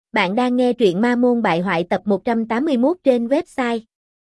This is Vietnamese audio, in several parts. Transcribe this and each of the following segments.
Bạn đang nghe truyện Ma Môn Bại Hoại tập 181 trên website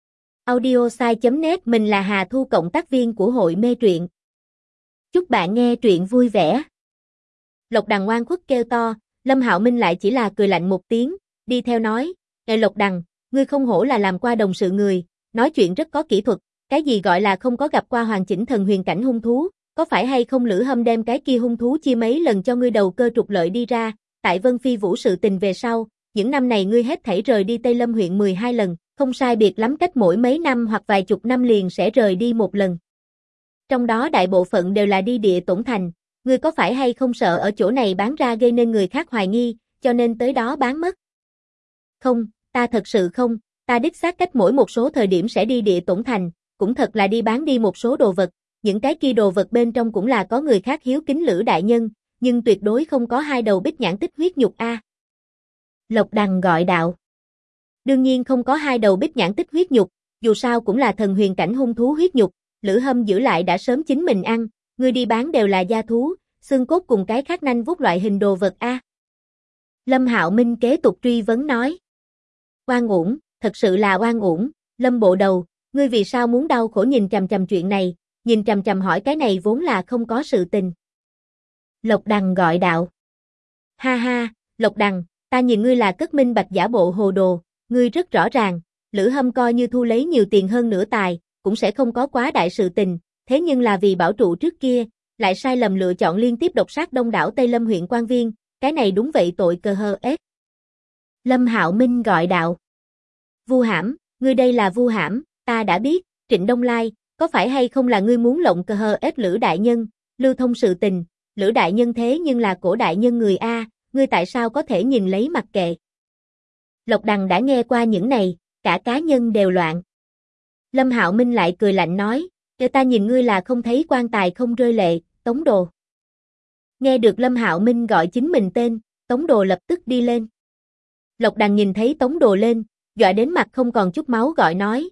audiosai.net. Mình là Hà Thu, cộng tác viên của hội mê truyện. Chúc bạn nghe truyện vui vẻ. Lộc Đằng ngoan khuất kêu to, Lâm Hạo Minh lại chỉ là cười lạnh một tiếng, đi theo nói, Lộc Đằng, ngươi không hổ là làm qua đồng sự người, nói chuyện rất có kỹ thuật, cái gì gọi là không có gặp qua hoàn chỉnh thần huyền cảnh hung thú, có phải hay không Lữ Hâm đem cái kia hung thú chia mấy lần cho ngươi đầu cơ trục lợi đi ra? Tại Vân Phi Vũ sự tình về sau, những năm này ngươi hết thảy rời đi Tây Lâm huyện 12 lần, không sai biệt lắm cách mỗi mấy năm hoặc vài chục năm liền sẽ rời đi một lần. Trong đó đại bộ phận đều là đi Địa Tổn Thành, ngươi có phải hay không sợ ở chỗ này bán ra gây nên người khác hoài nghi, cho nên tới đó bán mất? Không, ta thật sự không, ta đích xác cách mỗi một số thời điểm sẽ đi Địa Tổn Thành, cũng thật là đi bán đi một số đồ vật, những cái kia đồ vật bên trong cũng là có người khác hiếu kính Lữ đại nhân, nhưng tuyệt đối không có hai đầu bích nhãn tích huyết nhục a. Lộc Đằng gọi đạo. Đương nhiên không có hai đầu bích nhãn tích huyết nhục, dù sao cũng là thần huyền cảnh hung thú huyết nhục, Lữ Hâm giữ lại đã sớm chính mình ăn, ngươi đi bán đều là da thú, xương cốt cùng cái khác nanh vuốt loại hình đồ vật a. Lâm Hạo Minh kế tục truy vấn nói. Oan uổng, thật sự là oan uổng, Lâm bộ đầu, ngươi vì sao muốn đau khổ nhìn chằm chằm chuyện này, nhìn chằm chằm hỏi cái này vốn là không có sự tình. Lộc Đằng gọi đạo. Ha ha, Lộc Đằng, ta nhìn ngươi là cất minh bạch giả bộ hồ đồ, ngươi rất rõ ràng, Lữ Hâm coi như thu lấy nhiều tiền hơn nửa tài, cũng sẽ không có quá đại sự tình, thế nhưng là vì bảo trụ trước kia, lại sai lầm lựa chọn liên tiếp độc sát đông đảo Tây Lâm huyện quan viên, cái này đúng vậy tội cờ hờ ết. Lâm Hạo Minh gọi đạo. Vu hãm, ngươi đây là vu hãm, ta đã biết, Trịnh Đông Lai, có phải hay không là ngươi muốn lộng cờ hờ ết Lữ đại nhân, lưu thông sự tình, Lữ đại nhân thế nhưng là cổ đại nhân người a, ngươi tại sao có thể nhìn lấy mặc kệ? Lộc Đằng đã nghe qua những này, cả cá nhân đều loạn. Lâm Hạo Minh lại cười lạnh nói, "Để ta nhìn ngươi là không thấy quan tài không rơi lệ, Tống Đồ." Nghe được Lâm Hạo Minh gọi chính mình tên, Tống Đồ lập tức đi lên. Lộc Đằng nhìn thấy Tống Đồ lên, dọa đến mặt không còn chút máu gọi nói,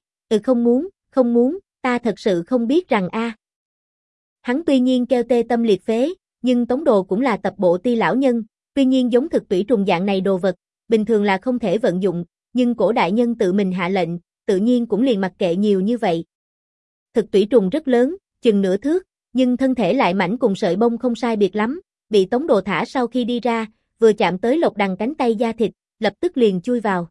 không muốn, ta thật sự không biết rằng a. Hắn tuy nhiên kêu tê tâm liệt phế, nhưng Tống Đồ cũng là tập bộ ti lão nhân, tuy nhiên giống thực tủy trùng dạng này đồ vật, bình thường là không thể vận dụng, nhưng cổ đại nhân tự mình hạ lệnh, tự nhiên cũng liền mặc kệ nhiều như vậy. Thực tủy trùng rất lớn, chừng nửa thước, nhưng thân thể lại mảnh cùng sợi bông không sai biệt lắm, bị Tống Đồ thả sau khi đi ra, vừa chạm tới Lộc Đằng cánh tay da thịt, lập tức liền chui vào.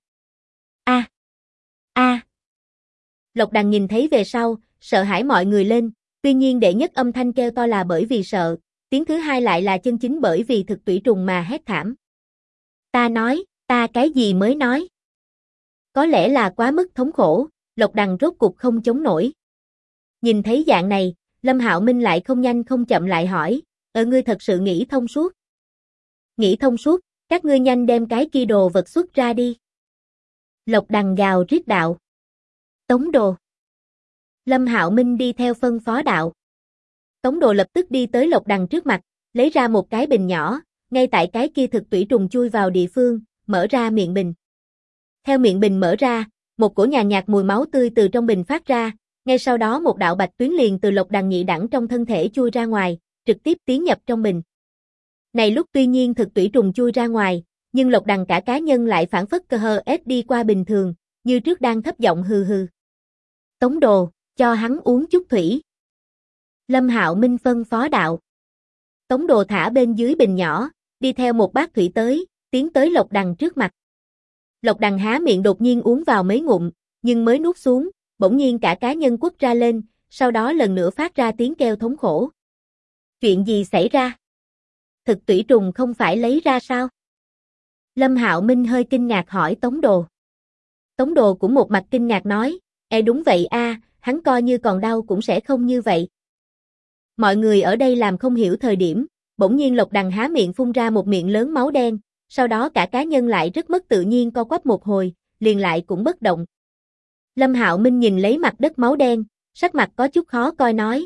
A. Lộc Đằng nhìn thấy về sau, sợ hãi mọi người lên, tuy nhiên đệ nhất âm thanh kêu to là bởi vì sợ, tiếng thứ hai lại là chân chính bởi vì thực tủy trùng mà hét thảm. Ta nói, ta cái gì mới nói? Có lẽ là quá mức thống khổ, Lộc Đằng rốt cục không chống nổi. Nhìn thấy dạng này, Lâm Hạo Minh lại không nhanh không chậm lại hỏi, ngươi thật sự nghĩ thông suốt? Nghĩ thông suốt, các ngươi nhanh đem cái kia đồ vật xuất ra đi. Lộc Đằng gào rít đạo. Tống Đồ. Lâm Hạo Minh đi theo phân phó đạo. Tống Đồ lập tức đi tới Lộc Đằng trước mặt, lấy ra một cái bình nhỏ, ngay tại cái kia thực tủy trùng chui vào địa phương, mở ra miệng bình. Theo miệng bình mở ra, một cổ nhàn nhạt mùi máu tươi từ trong bình phát ra, ngay sau đó một đạo bạch tuyến liền từ Lộc Đằng nhị đẳng trong thân thể chui ra ngoài, trực tiếp tiến nhập trong bình. Này lúc tuy nhiên thực tủy trùng chui ra ngoài, nhưng Lộc Đằng cả cá nhân lại phản phất cơ hờ ết đi qua bình thường, như trước đang thấp giọng hừ hừ. Tống Đồ, cho hắn uống chút thủy. Lâm Hạo Minh phân phó đạo. Tống Đồ thả bên dưới bình nhỏ, đi theo một bát thủy tới, tiến tới Lộc Đằng trước mặt. Lộc Đằng há miệng đột nhiên uống vào mấy ngụm, nhưng mới nuốt xuống, bỗng nhiên cả cá nhân quất ra lên, sau đó lần nữa phát ra tiếng kêu thống khổ. Chuyện gì xảy ra? Thực tủy trùng không phải lấy ra sao? Lâm Hạo Minh hơi kinh ngạc hỏi Tống Đồ. Tống Đồ cũng một mặt kinh ngạc nói, đúng vậy a, hắn coi như còn đau cũng sẽ không như vậy. Mọi người ở đây làm không hiểu thời điểm, bỗng nhiên Lộc Đằng há miệng phun ra một miệng lớn máu đen, sau đó cả cá nhân lại rất mất tự nhiên co quắp một hồi, liền lại cũng bất động. Lâm Hạo Minh nhìn lấy mặt đất máu đen, sắc mặt có chút khó coi nói,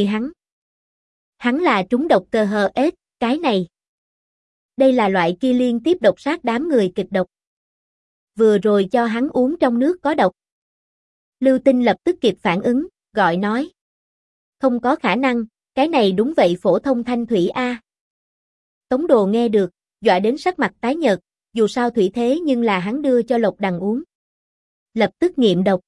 hắn là trúng độc cơ hờ ết, cái này. Đây là loại kia liên tiếp độc sát đám người kịch độc. Vừa rồi cho hắn uống trong nước có độc. Lưu Tinh lập tức kịp phản ứng, gọi nói. Không có khả năng, cái này đúng vậy phổ thông thanh thủy a. Tống Đồ nghe được, dọa đến sắc mặt tái nhợt, dù sao thủy thế nhưng là hắn đưa cho Lộc Đằng uống. Lập tức nghiệm độc.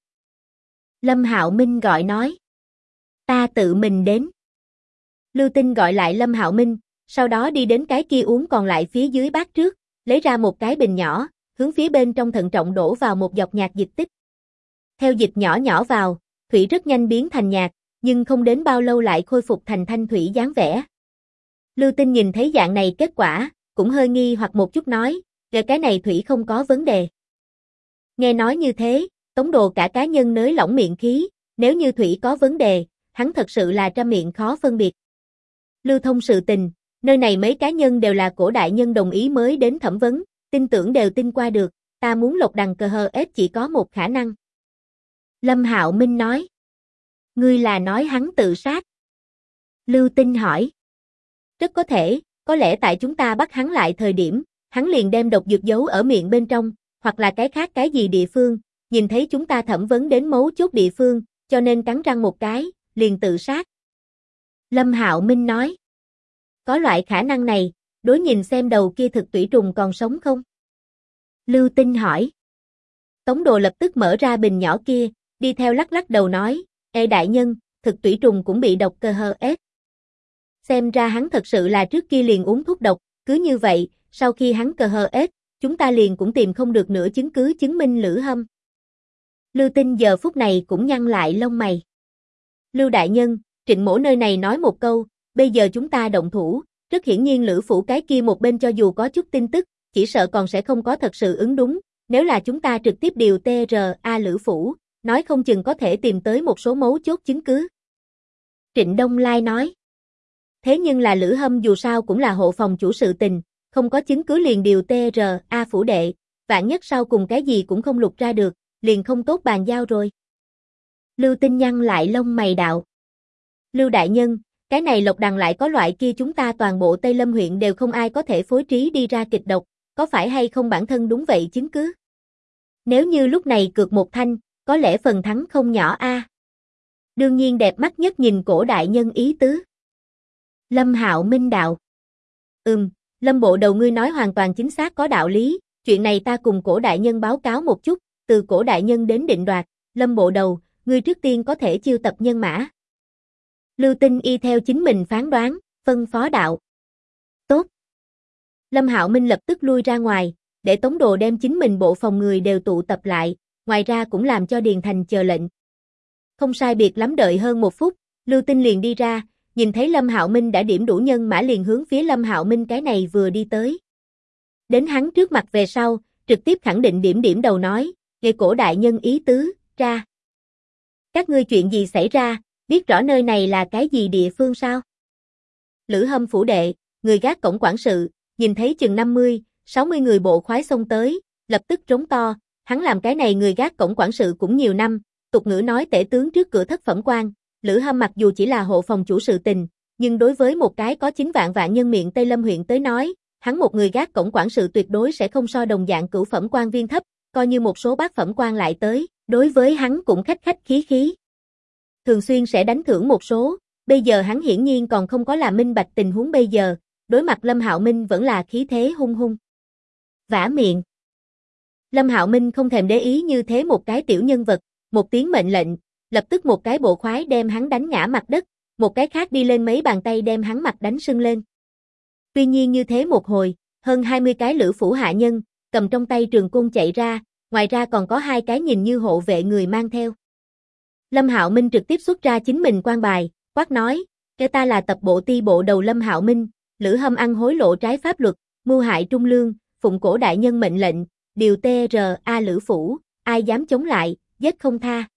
Lâm Hạo Minh gọi nói. Ta tự mình đến. Lưu Tinh gọi lại Lâm Hạo Minh, sau đó đi đến cái kia uống còn lại phía dưới bát trước, lấy ra một cái bình nhỏ, hướng phía bên trong thận trọng đổ vào một giọt nhạt dịch tích. Theo dịch nhỏ nhỏ vào, thủy rất nhanh biến thành nhạt, nhưng không đến bao lâu lại khôi phục thành thanh thủy dáng vẻ. Lưu Tinh nhìn thấy dạng này kết quả, cũng hơi nghi hoặc một chút nói, cái này thủy không có vấn đề. Nghe nói như thế, Tống Đồ cả cá nhân nới lỏng miệng khí, nếu như thủy có vấn đề, hắn thật sự là trăm miệng khó phân biệt. Lưu thông sự tình, nơi này mấy cá nhân đều là cổ đại nhân đồng ý mới đến thẩm vấn, tin tưởng đều tin qua được, ta muốn Lộc Đằng cờ hờ ép chỉ có một khả năng. Lâm Hạo Minh nói. Ngươi là nói hắn tự sát? Lưu Tinh hỏi. Rất có lẽ tại chúng ta bắt hắn lại thời điểm, hắn liền đem độc dược giấu ở miệng bên trong, hoặc là cái khác cái gì địa phương, nhìn thấy chúng ta thẩm vấn đến mấu chốt địa phương, cho nên cắn răng một cái, liền tự sát. Lâm Hạo Minh nói. Có loại khả năng này, đối nhìn xem đầu kia thực tủy trùng còn sống không? Lưu Tinh hỏi. Tống Đồ lập tức mở ra bình nhỏ kia, đi theo lắc lắc đầu nói, ê đại nhân, thực tủy trùng cũng bị độc cơ hơ ép. Xem ra hắn thật sự là trước kia liền uống thuốc độc, cứ như vậy, sau khi hắn cơ hơ ép, chúng ta liền cũng tìm không được nữa chứng cứ chứng minh Lữ Hâm. Lưu Tinh giờ phút này cũng nhăn lại lông mày. Lưu đại nhân, Trịnh Mỗ nơi này nói một câu, bây giờ chúng ta động thủ, rất hiển nhiên Lữ phủ cái kia một bên cho dù có chút tin tức, chỉ sợ còn sẽ không có thật sự ứng đúng, nếu là chúng ta trực tiếp điều TRA Lữ phủ, nói không chừng có thể tìm tới một số mấu chốt chứng cứ. Trịnh Đông Lai nói. Thế nhưng là Lữ Hâm dù sao cũng là hộ phòng chủ sự tình, không có chứng cứ liền điều TRA phủ đệ, vạn nhất sau cùng cái gì cũng không lục ra được, liền không tốt bàn giao rồi. Lưu Tinh nhăn lại lông mày đạo. Lưu đại nhân, cái này Lộc Đằng lại có loại kia chúng ta toàn bộ Tây Lâm huyện đều không ai có thể phối trí đi ra kịch độc, có phải hay không bản thân đúng vậy chứng cứ? Nếu như lúc này cược một thanh, có lẽ phần thắng không nhỏ a. Đương nhiên đẹp mắt nhất nhìn cổ đại nhân ý tứ. Lâm Hạo Minh đạo. Lâm bộ đầu ngươi nói hoàn toàn chính xác có đạo lý, chuyện này ta cùng cổ đại nhân báo cáo một chút, từ cổ đại nhân đến định đoạt, Lâm bộ đầu, ngươi trước tiên có thể chiêu tập nhân mã. Lưu Tinh y theo chính mình phán đoán, phân phó đạo. Tốt. Lâm Hạo Minh lập tức lui ra ngoài, để Tống Đồ đem chính mình bộ phòng người đều tụ tập lại, ngoài ra cũng làm cho Điền Thành chờ lệnh. Không sai biệt lắm đợi hơn một phút, Lưu Tinh liền đi ra, nhìn thấy Lâm Hạo Minh đã điểm đủ nhân mã liền hướng phía Lâm Hạo Minh cái này vừa đi tới. Đến hắn trước mặt về sau, trực tiếp khẳng định điểm đầu nói, nghe cổ đại nhân ý tứ, ra. Các ngươi chuyện gì xảy ra, biết rõ nơi này là cái gì địa phương sao? Lữ Hâm phủ đệ, người gác cổng quản sự, nhìn thấy chừng 50, 60 người bộ khoái xông tới, lập tức trống to, hắn làm cái này người gác cổng quản sự cũng nhiều năm, tục ngữ nói tể tướng trước cửa thất phẩm quan, Lữ Hâm mặc dù chỉ là hộ phòng chủ sự tình, nhưng đối với một cái có 9 vạn nhân miệng Tây Lâm huyện tới nói, hắn một người gác cổng quản sự tuyệt đối sẽ không so đồng dạng cửu phẩm quan viên thấp, coi như một số bát phẩm quan lại tới, đối với hắn cũng khách khách khí khí. Thường xuyên sẽ đánh thưởng một số, bây giờ hắn hiển nhiên còn không có làm minh bạch tình huống bây giờ, đối mặt Lâm Hạo Minh vẫn là khí thế hung hung. Vả miệng. Lâm Hạo Minh không thèm để ý như thế một cái tiểu nhân vật, một tiếng mệnh lệnh, lập tức một cái bộ khoái đem hắn đánh ngã mặt đất, một cái khác đi lên mấy bàn tay đem hắn mặt đánh sưng lên. Tuy nhiên như thế một hồi, hơn 20 cái Lữ phủ hạ nhân, cầm trong tay trường côn chạy ra, ngoài ra còn có 2 cái nhìn như hộ vệ người mang theo. Lâm Hạo Minh trực tiếp xuất ra chính mình quan bài, quát nói, kêu ta là tập bộ ti bộ đầu Lâm Hạo Minh, Lữ Hâm ăn hối lộ trái pháp luật, mưu hại trung lương, phụng cổ đại nhân mệnh lệnh, điều TRA Lữ phủ, ai dám chống lại, giết không tha.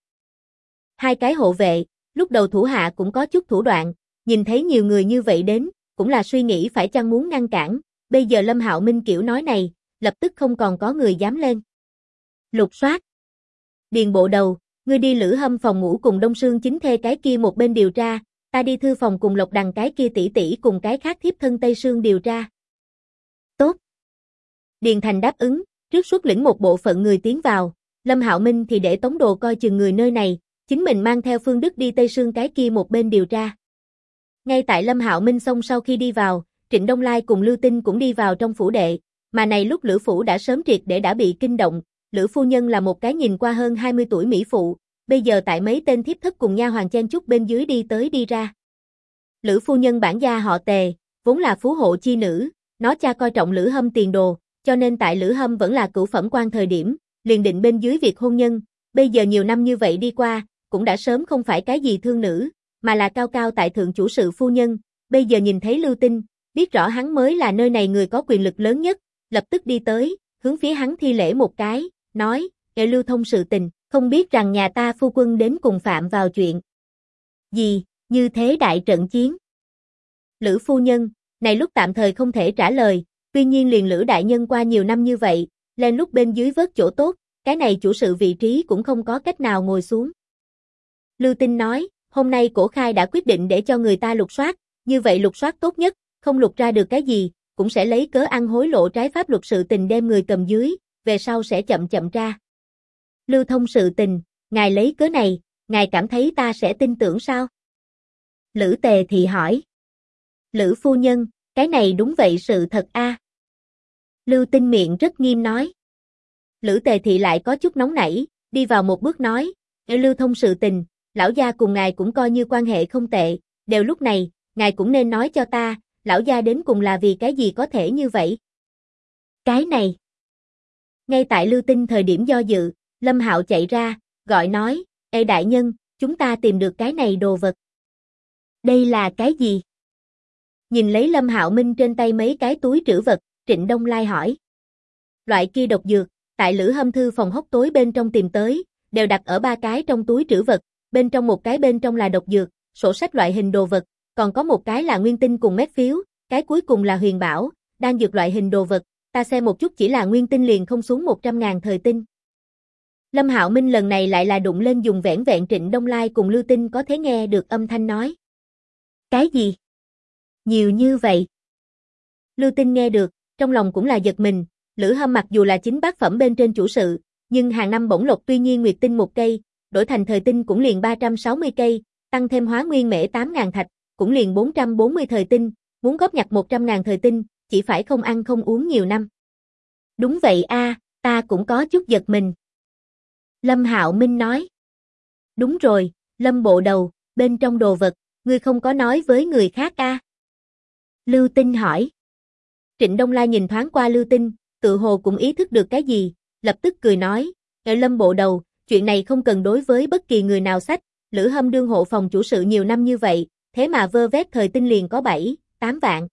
2 cái hộ vệ, lúc đầu thủ hạ cũng có chút thủ đoạn, nhìn thấy nhiều người như vậy đến, cũng là suy nghĩ phải chăng muốn ngăn cản, bây giờ Lâm Hạo Minh kiểu nói này, lập tức không còn có người dám lên. Lục soát. Điền bộ đầu, ngươi đi Lữ Hâm phòng ngủ cùng Đông Sương chính thê cái kia một bên điều tra, ta đi thư phòng cùng Lộc Đằng cái kia tỷ tỷ cùng cái khác thiếp thân Tây Sương điều tra. Tốt. Điền Thành đáp ứng, trước xuất lĩnh một bộ phận người tiến vào, Lâm Hạo Minh thì để Tống Đồ coi chừng người nơi này, chính mình mang theo Phương Đức đi Tây Sương cái kia một bên điều tra. Ngay tại Lâm Hạo Minh xong sau khi đi vào, Trịnh Đông Lai cùng Lưu Tinh cũng đi vào trong phủ đệ, Mà này lúc Lữ phủ đã sớm triệt để đã bị kinh động, Lữ phu nhân là một cái nhìn qua hơn 20 tuổi mỹ phụ, bây giờ tại mấy tên thiếp thất cùng nha hoàn chen chúc bên dưới đi tới đi ra. Lữ phu nhân bản gia họ Tề, vốn là phú hộ chi nữ, nó cha coi trọng Lữ Hâm tiền đồ, cho nên tại Lữ Hâm vẫn là cửu phẩm quan thời điểm, liền định bên dưới việc hôn nhân, bây giờ nhiều năm như vậy đi qua, cũng đã sớm không phải cái gì thương nữ, mà là cao cao tại thượng chủ sự phu nhân, bây giờ nhìn thấy Lưu Tinh, biết rõ hắn mới là nơi này người có quyền lực lớn nhất, lập tức đi tới, hướng phía hắn thi lễ một cái, nói, Lưu thông sự tình, không biết rằng nhà ta phu quân đến cùng phạm vào chuyện gì, như thế đại trận chiến. Lữ phu nhân, này lúc tạm thời không thể trả lời, tuy nhiên liền Lữ đại nhân qua nhiều năm như vậy, lên lúc bên dưới vớt chỗ tốt, cái này chủ sự vị trí cũng không có cách nào ngồi xuống. Lưu Tinh nói, hôm nay cổ khai đã quyết định để cho người ta lục soát, như vậy lục soát tốt nhất, không lục ra được cái gì, cũng sẽ lấy cớ ăn hối lộ trái pháp luật sự tình đem người cầm dưới, về sau sẽ chậm chậm ra. Lưu thông sự tình, ngài lấy cớ này, ngài cảm thấy ta sẽ tin tưởng sao? Lữ Tề thì hỏi. Lữ phu nhân, cái này đúng vậy sự thật a. Lưu Tinh miệng rất nghiêm nói. Lữ Tề thị lại có chút nóng nảy, đi vào một bước nói, Lưu thông sự tình, lão gia cùng ngài cũng coi như quan hệ không tệ, đều lúc này, ngài cũng nên nói cho ta, lão gia đến cùng là vì cái gì có thể như vậy? Cái này. Ngay tại Lưu Tinh thời điểm do dự, Lâm Hạo chạy ra, gọi nói, ê đại nhân, chúng ta tìm được cái này đồ vật. Đây là cái gì? Nhìn lấy Lâm Hạo Minh trên tay mấy cái túi trữ vật, Trịnh Đông Lai hỏi. Loại kia độc dược, tại Lữ Hâm thư phòng hốc tối bên trong tìm tới, đều đặt ở 3 cái trong túi trữ vật, bên trong một cái bên trong là độc dược, sổ sách loại hình đồ vật, còn có một cái là nguyên tinh cùng mét phiếu, cái cuối cùng là huyền bảo, đang dược loại hình đồ vật, ta xem một chút chỉ là nguyên tinh liền không xuống 100.000 thời tinh. Lâm Hạo Minh lần này lại là đụng lên dùng vẻn vẹn Trịnh Đông Lai cùng Lưu Tinh có thể nghe được âm thanh nói. Cái gì? Nhiều như vậy. Lưu Tinh nghe được, trong lòng cũng là giật mình, Lữ Hâm mặc dù là chính bát phẩm bên trên chủ sự, nhưng hàng năm bổng lộc tuy nhiên nguyệt tinh 1 cây, đổi thành thời tinh cũng liền 360 cây, tăng thêm hóa nguyên mễ 8.000 thạch, cũng liền 440 thời tinh, muốn góp nhặt 100.000 thời tinh, chỉ phải không ăn không uống nhiều năm. Đúng vậy a, ta cũng có chút giật mình. Lâm Hạo Minh nói. Đúng rồi, Lâm bộ đầu, bên trong đồ vật, ngươi không có nói với người khác a? Lưu Tinh hỏi. Trịnh Đông Lai nhìn thoáng qua Lưu Tinh, tự hồ cũng ý thức được cái gì, lập tức cười nói, Lâm bộ đầu, chuyện này không cần đối với bất kỳ người nào sách, Lữ Hâm đương hộ phòng chủ sự nhiều năm như vậy, thế mà vơ vét thời tinh liền có 7, 8 vạn.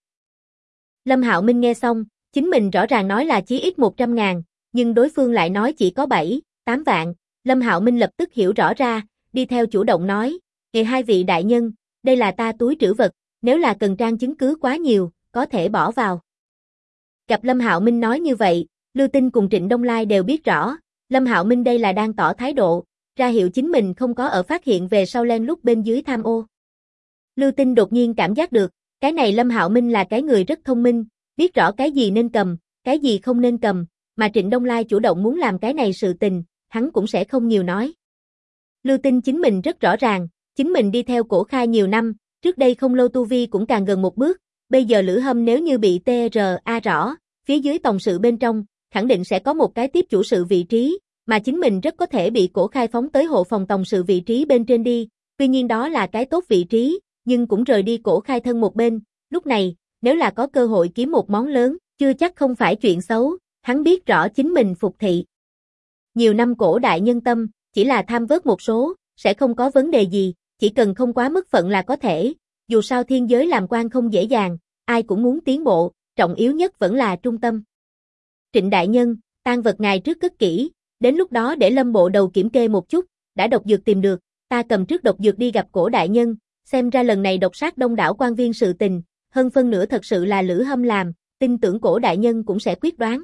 Lâm Hạo Minh nghe xong, chính mình rõ ràng nói là chí ít 100.000, nhưng đối phương lại nói chỉ có 7, 8 vạn, Lâm Hạo Minh lập tức hiểu rõ ra, đi theo chủ động nói, hai vị đại nhân, đây là ta túi trữ vật, nếu là cần trang chứng cứ quá nhiều, có thể bỏ vào. Gặp Lâm Hạo Minh nói như vậy, Lưu Tinh cùng Trịnh Đông Lai đều biết rõ, Lâm Hạo Minh đây là đang tỏ thái độ, ra hiệu chính mình không có ở phát hiện về sau len lút bên dưới tham ô. Lưu Tinh đột nhiên cảm giác được, cái này Lâm Hạo Minh là cái người rất thông minh, biết rõ cái gì nên cầm, cái gì không nên cầm, mà Trịnh Đông Lai chủ động muốn làm cái này sự tình, hắn cũng sẽ không nhiều nói. Lưu Tinh chính mình rất rõ ràng, chính mình đi theo Cổ Khai nhiều năm, trước đây không lâu tu vi cũng càng gần một bước, bây giờ Lữ Hâm nếu như bị TRA rõ, phía dưới tổng sự bên trong, khẳng định sẽ có một cái tiếp chủ sự vị trí, mà chính mình rất có thể bị Cổ Khai phóng tới hộ phòng tổng sự vị trí bên trên đi, tuy nhiên đó là cái tốt vị trí, nhưng cũng rời đi Cổ Khai thân một bên, lúc này, nếu là có cơ hội kiếm một món lớn, chưa chắc không phải chuyện xấu, hắn biết rõ chính mình phục thị. Nhiều năm Cổ đại nhân tâm, chỉ là tham vớt một số, sẽ không có vấn đề gì, chỉ cần không quá mức phận là có thể, dù sao thiên giới làm quan không dễ dàng, ai cũng muốn tiến bộ, trọng yếu nhất vẫn là trung tâm. Trịnh đại nhân, tang vật ngài trước cất kỹ, đến lúc đó để Lâm bộ đầu kiểm kê một chút, đã độc dược tìm được, ta cầm trước độc dược đi gặp Cổ đại nhân, xem ra lần này độc sát đông đảo quan viên sự tình, hơn phân nửa thật sự là Lữ Hâm làm, tin tưởng Cổ đại nhân cũng sẽ quyết đoán.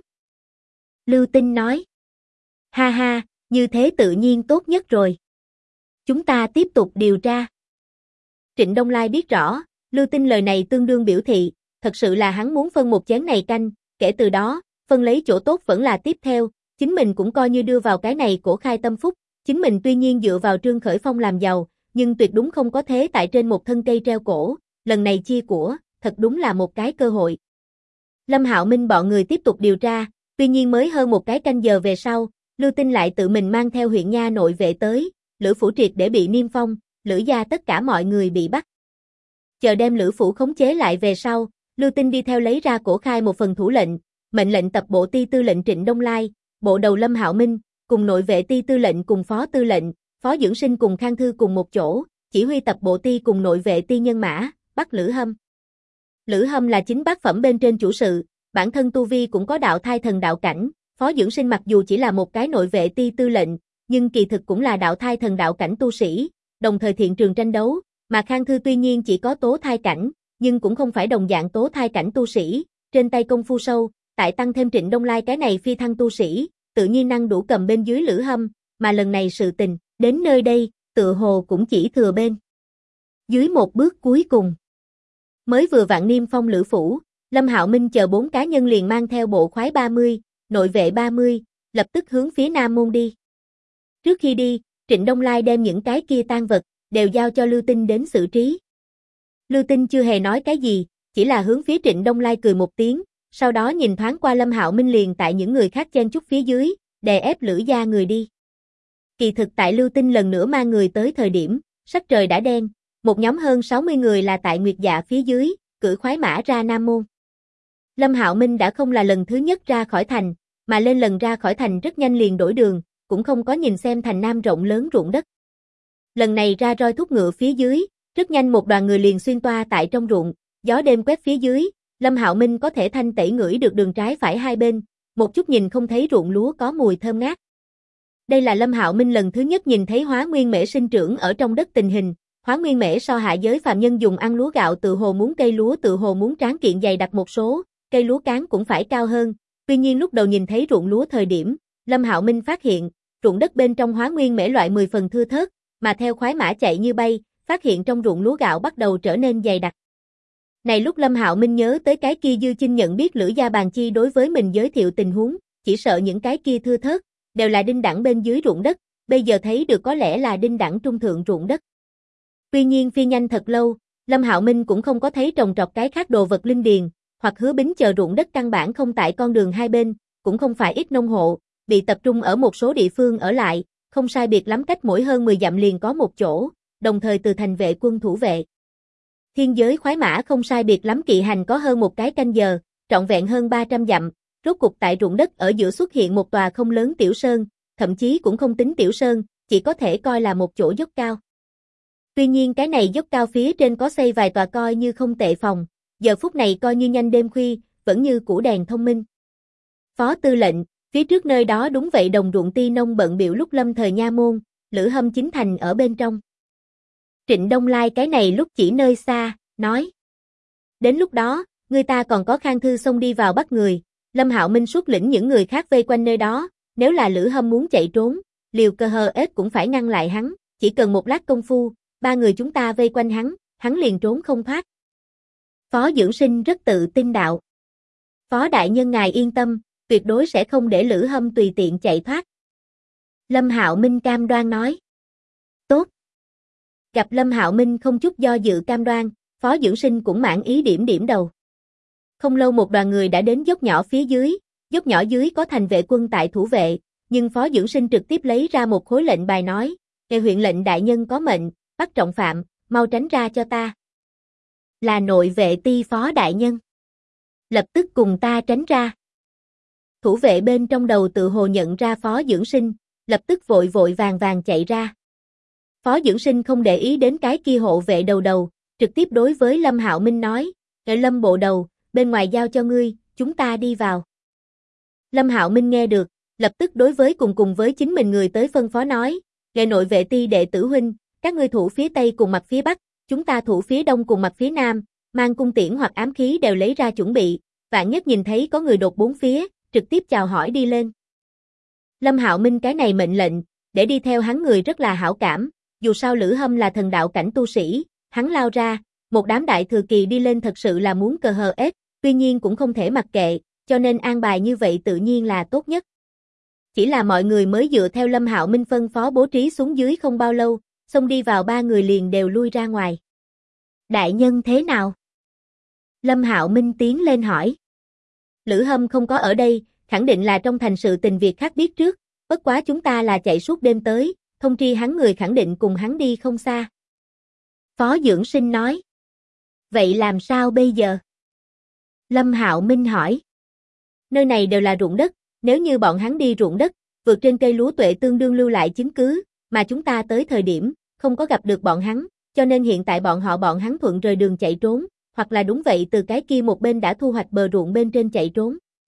Lưu Tinh nói. Ha ha, như thế tự nhiên tốt nhất rồi. Chúng ta tiếp tục điều tra. Trịnh Đông Lai biết rõ, Lưu Tinh lời này tương đương biểu thị, thật sự là hắn muốn phân một chén này canh, kể từ đó, phân lấy chỗ tốt vẫn là tiếp theo, chính mình cũng coi như đưa vào cái này Cổ Khai tâm phúc, chính mình tuy nhiên dựa vào Trương Khởi Phong làm giàu, nhưng tuyệt đúng không có thế tại trên một thân cây treo cổ, lần này chia của, thật đúng là một cái cơ hội. Lâm Hạo Minh bọn người tiếp tục điều tra, tuy nhiên mới hơn một cái canh giờ về sau, Lưu Tinh lại tự mình mang theo huyện nha nội vệ tới, Lữ phủ triệt để bị niêm phong, Lữ gia tất cả mọi người bị bắt. Chờ đem Lữ phủ khống chế lại về sau, Lưu Tinh đi theo lấy ra cổ khai một phần thủ lệnh, mệnh lệnh tập bộ ti tư lệnh Trịnh Đông Lai, bộ đầu Lâm Hạo Minh, cùng nội vệ ti tư lệnh cùng phó tư lệnh, phó dưỡng sinh cùng Khang Thư cùng một chỗ, chỉ huy tập bộ ti cùng nội vệ ti nhân mã, bắt Lữ Hâm. Lữ Hâm là chính bát phẩm bên trên chủ sự, bản thân tu vi cũng có đạo thai thần đạo cảnh, phó dưỡng sinh mặc dù chỉ là một cái nội vệ ti tư lệnh, nhưng kỳ thực cũng là đạo thai thần đạo cảnh tu sĩ, đồng thời thiện trường tranh đấu, mà Khang Thư tuy nhiên chỉ có tố thai cảnh, nhưng cũng không phải đồng dạng tố thai cảnh tu sĩ, trên tay công phu sâu, tại tăng thêm Trịnh Đông Lai cái này phi thăng tu sĩ, tự nhiên năng đủ cầm bên dưới Lữ Hâm, mà lần này sự tình, đến nơi đây, tựa hồ cũng chỉ thừa bên dưới một bước cuối cùng. Mới vừa vặn niêm phong Lữ phủ, Lâm Hạo Minh chờ 4 cá nhân liền mang theo bộ khoái 30, nội vệ 30, lập tức hướng phía Nam Môn đi. Trước khi đi, Trịnh Đông Lai đem những cái kia tang vật, đều giao cho Lưu Tinh đến xử trí. Lưu Tinh chưa hề nói cái gì, chỉ là hướng phía Trịnh Đông Lai cười một tiếng, sau đó nhìn thoáng qua Lâm Hạo Minh liền tại những người khác chen chúc phía dưới, đè ép Lữ gia người đi. Kỳ thực tại Lưu Tinh lần nữa mang người tới thời điểm, sắc trời đã đen, một nhóm hơn 60 người là tại Nguyệt Dạ phía dưới, cưỡi khoái mã ra Nam Môn. Lâm Hạo Minh đã không là lần thứ nhất ra khỏi thành, mà lên lần ra khỏi thành rất nhanh liền đổi đường, cũng không có nhìn xem thành Nam rộng lớn ruộng đất. Lần này ra roi thúc ngựa phía dưới, rất nhanh một đoàn người liền xuyên toa tại trong ruộng, gió đêm quét phía dưới, Lâm Hạo Minh có thể thanh tẩy ngửi được đường trái phải hai bên, một chút nhìn không thấy ruộng lúa có mùi thơm ngát. Đây là Lâm Hạo Minh lần thứ nhất nhìn thấy Hóa Nguyên Mễ sinh trưởng ở trong đất tình hình, Hóa Nguyên Mễ so hạ giới phàm nhân dùng ăn lúa gạo tự hồ muốn cây lúa tự hồ muốn tráng kiện dày đặc một số, cây lúa cán cũng phải cao hơn, tuy nhiên lúc đầu nhìn thấy ruộng lúa thời điểm, Lâm Hạo Minh phát hiện, ruộng đất bên trong Hóa Nguyên Mễ loại 10 phần thưa thớt, mà theo khoái mã chạy như bay, phát hiện trong ruộng lúa gạo bắt đầu trở nên dày đặc. Này lúc Lâm Hạo Minh nhớ tới cái kia Dư Chinh nhận biết Lữ gia bàn chi đối với mình giới thiệu tình huống, chỉ sợ những cái kia thưa thớt, đều là đinh đẳng bên dưới ruộng đất, bây giờ thấy được có lẽ là đinh đẳng trung thượng ruộng đất. Tuy nhiên phi nhanh thật lâu, Lâm Hạo Minh cũng không có thấy trồng trọt cái khác đồ vật linh điền, hoặc hứa bính chờ ruộng đất căn bản không tại con đường hai bên, cũng không phải ít nông hộ, bị tập trung ở một số địa phương ở lại, không sai biệt lắm cách mỗi hơn 10 dặm liền có một chỗ, đồng thời từ thành vệ quân thủ vệ. Thiên giới khoái mã không sai biệt lắm kỵ hành có hơn một cái canh giờ, trọn vẹn hơn 300 dặm, rốt cục tại ruộng đất ở giữa xuất hiện một tòa không lớn tiểu sơn, thậm chí cũng không tính tiểu sơn, chỉ có thể coi là một chỗ dốc cao. Tuy nhiên cái này dốc cao phía trên có xây vài tòa coi như không tệ phòng, giờ phút này coi như nhanh đêm khuya, vẫn như củ đèn thông minh. Phó tư lệnh, phía trước nơi đó đúng vậy đồng ruộng ti nông bận biểu lúc lâm thời nha môn, Lữ Hâm chính thành ở bên trong. Trịnh Đông Lai cái này lúc chỉ nơi xa, nói. Đến lúc đó, người ta còn có Khang Thư xông đi vào bắt người, Lâm Hạo Minh xuất lĩnh những người khác vây quanh nơi đó, nếu là Lữ Hâm muốn chạy trốn, liều cơ hờ ết cũng phải ngăn lại hắn, chỉ cần một lát công phu, 3 người chúng ta vây quanh hắn liền trốn không thoát. Phó dưỡng sinh rất tự tin đạo. Phó đại nhân ngài yên tâm, tuyệt đối sẽ không để Lữ Hâm tùy tiện chạy thoát. Lâm Hạo Minh cam đoan nói. Tốt. Gặp Lâm Hạo Minh không chút do dự cam đoan, Phó dưỡng sinh cũng mãn ý điểm đầu. Không lâu một đoàn người đã đến dốc nhỏ phía dưới, dốc nhỏ dưới có thành vệ quân tại thủ vệ, nhưng Phó dưỡng sinh trực tiếp lấy ra một khối lệnh bài nói, "Nghe huyện lệnh đại nhân có mệnh, bắt trọng phạm, mau tránh ra cho ta." Là nội vệ ti Phó đại nhân. Lập tức cùng ta tránh ra. Thủ vệ bên trong đầu tự hồ nhận ra Phó dưỡng sinh, lập tức vội vội vàng chạy ra. Phó dưỡng sinh không để ý đến cái kia hộ vệ đầu, trực tiếp đối với Lâm Hạo Minh nói, Lâm bộ đầu, bên ngoài giao cho ngươi, chúng ta đi vào. Lâm Hạo Minh nghe được, lập tức đối với cùng với chính mình người tới phân phó nói, nội vệ ti đệ tử huynh, các ngươi thủ phía tây cùng mặt phía bắc, chúng ta thủ phía đông cùng mặt phía nam, mang cung tiễn hoặc ám khí đều lấy ra chuẩn bị, vạn nhất nhìn thấy có người đột bốn phía, trực tiếp chào hỏi đi lên. Lâm Hạo Minh cái này mệnh lệnh, để đi theo hắn người rất là hảo cảm, dù sao Lữ Hâm là thần đạo cảnh tu sĩ, hắn lao ra, một đám đại thừa kỳ đi lên thật sự là muốn cờ hờ ết, tuy nhiên cũng không thể mặc kệ, cho nên an bài như vậy tự nhiên là tốt nhất. Chỉ là mọi người mới dựa theo Lâm Hạo Minh phân phó bố trí xuống dưới không bao lâu, xông đi vào 3 người liền đều lui ra ngoài. Đại nhân thế nào? Lâm Hạo Minh tiến lên hỏi. Lữ Hâm không có ở đây, khẳng định là trong thành sự tình việc khác biết trước, bất quá chúng ta là chạy suốt đêm tới, thông tri hắn người khẳng định cùng hắn đi không xa. Phó Dưỡng Sinh nói. Vậy làm sao bây giờ? Lâm Hạo Minh hỏi. Nơi này đều là ruộng đất, nếu như bọn hắn đi ruộng đất, vượt trên cây lúa tuệ tương đương lưu lại chứng cứ, mà chúng ta tới thời điểm, không có gặp được bọn hắn, cho nên hiện tại bọn hắn thuận rời đường chạy trốn, hoặc là đúng vậy từ cái kia một bên đã thu hoạch bờ ruộng bên trên chạy trốn.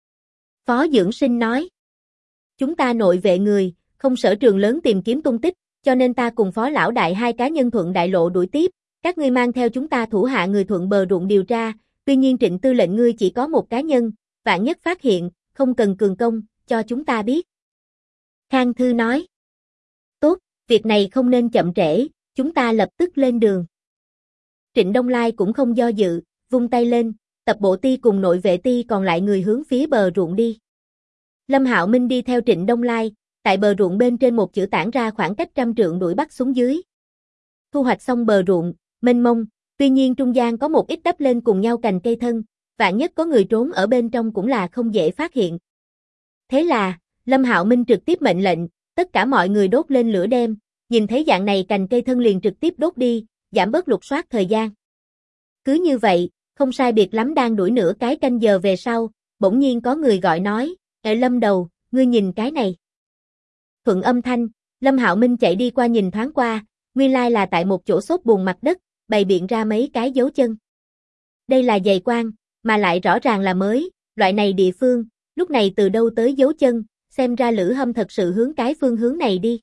Phó Dưỡng Sinh nói. Chúng ta nội vệ người, không sở trường lớn tìm kiếm tung tích, cho nên ta cùng Phó Lão Đại hai cá nhân thuận đại lộ đuổi tiếp, các ngươi mang theo chúng ta thủ hạ người thuận bờ ruộng điều tra, tuy nhiên Trịnh tư lệnh ngươi chỉ có một cá nhân, vạn nhất phát hiện, không cần cường công, cho chúng ta biết. Khang Thư nói. Tốt, việc này không nên chậm trễ, chúng ta lập tức lên đường. Trịnh Đông Lai cũng không do dự, vung tay lên, tập bộ ti cùng nội vệ ti còn lại người hướng phía bờ ruộng đi. Lâm Hạo Minh đi theo Trịnh Đông Lai, tại bờ ruộng bên trên một chữ tản ra khoảng cách 100 trượng đuổi bắt xuống dưới. Thu hoạch xong bờ ruộng, mênh mông, tuy nhiên trung gian có một ít đắp lên cùng nhau cành cây thân, vạn nhất có người trốn ở bên trong cũng là không dễ phát hiện. Thế là, Lâm Hạo Minh trực tiếp mệnh lệnh, tất cả mọi người đốt lên lửa đem, nhìn thấy dạng này cành cây thân liền trực tiếp đốt đi, giảm bớt lục soát thời gian. Cứ như vậy, không sai biệt lắm đang đuổi nửa cái canh giờ về sau, bỗng nhiên có người gọi nói, Lâm đầu, ngươi nhìn cái này. Thuận âm thanh, Lâm Hạo Minh chạy đi qua nhìn thoáng qua, nguyên lai là tại một chỗ xốp bùn mặt đất, bày biện ra mấy cái dấu chân. Đây là giày quan, mà lại rõ ràng là mới, loại này địa phương, lúc này từ đâu tới dấu chân, xem ra Lữ Hâm thật sự hướng cái phương hướng này đi.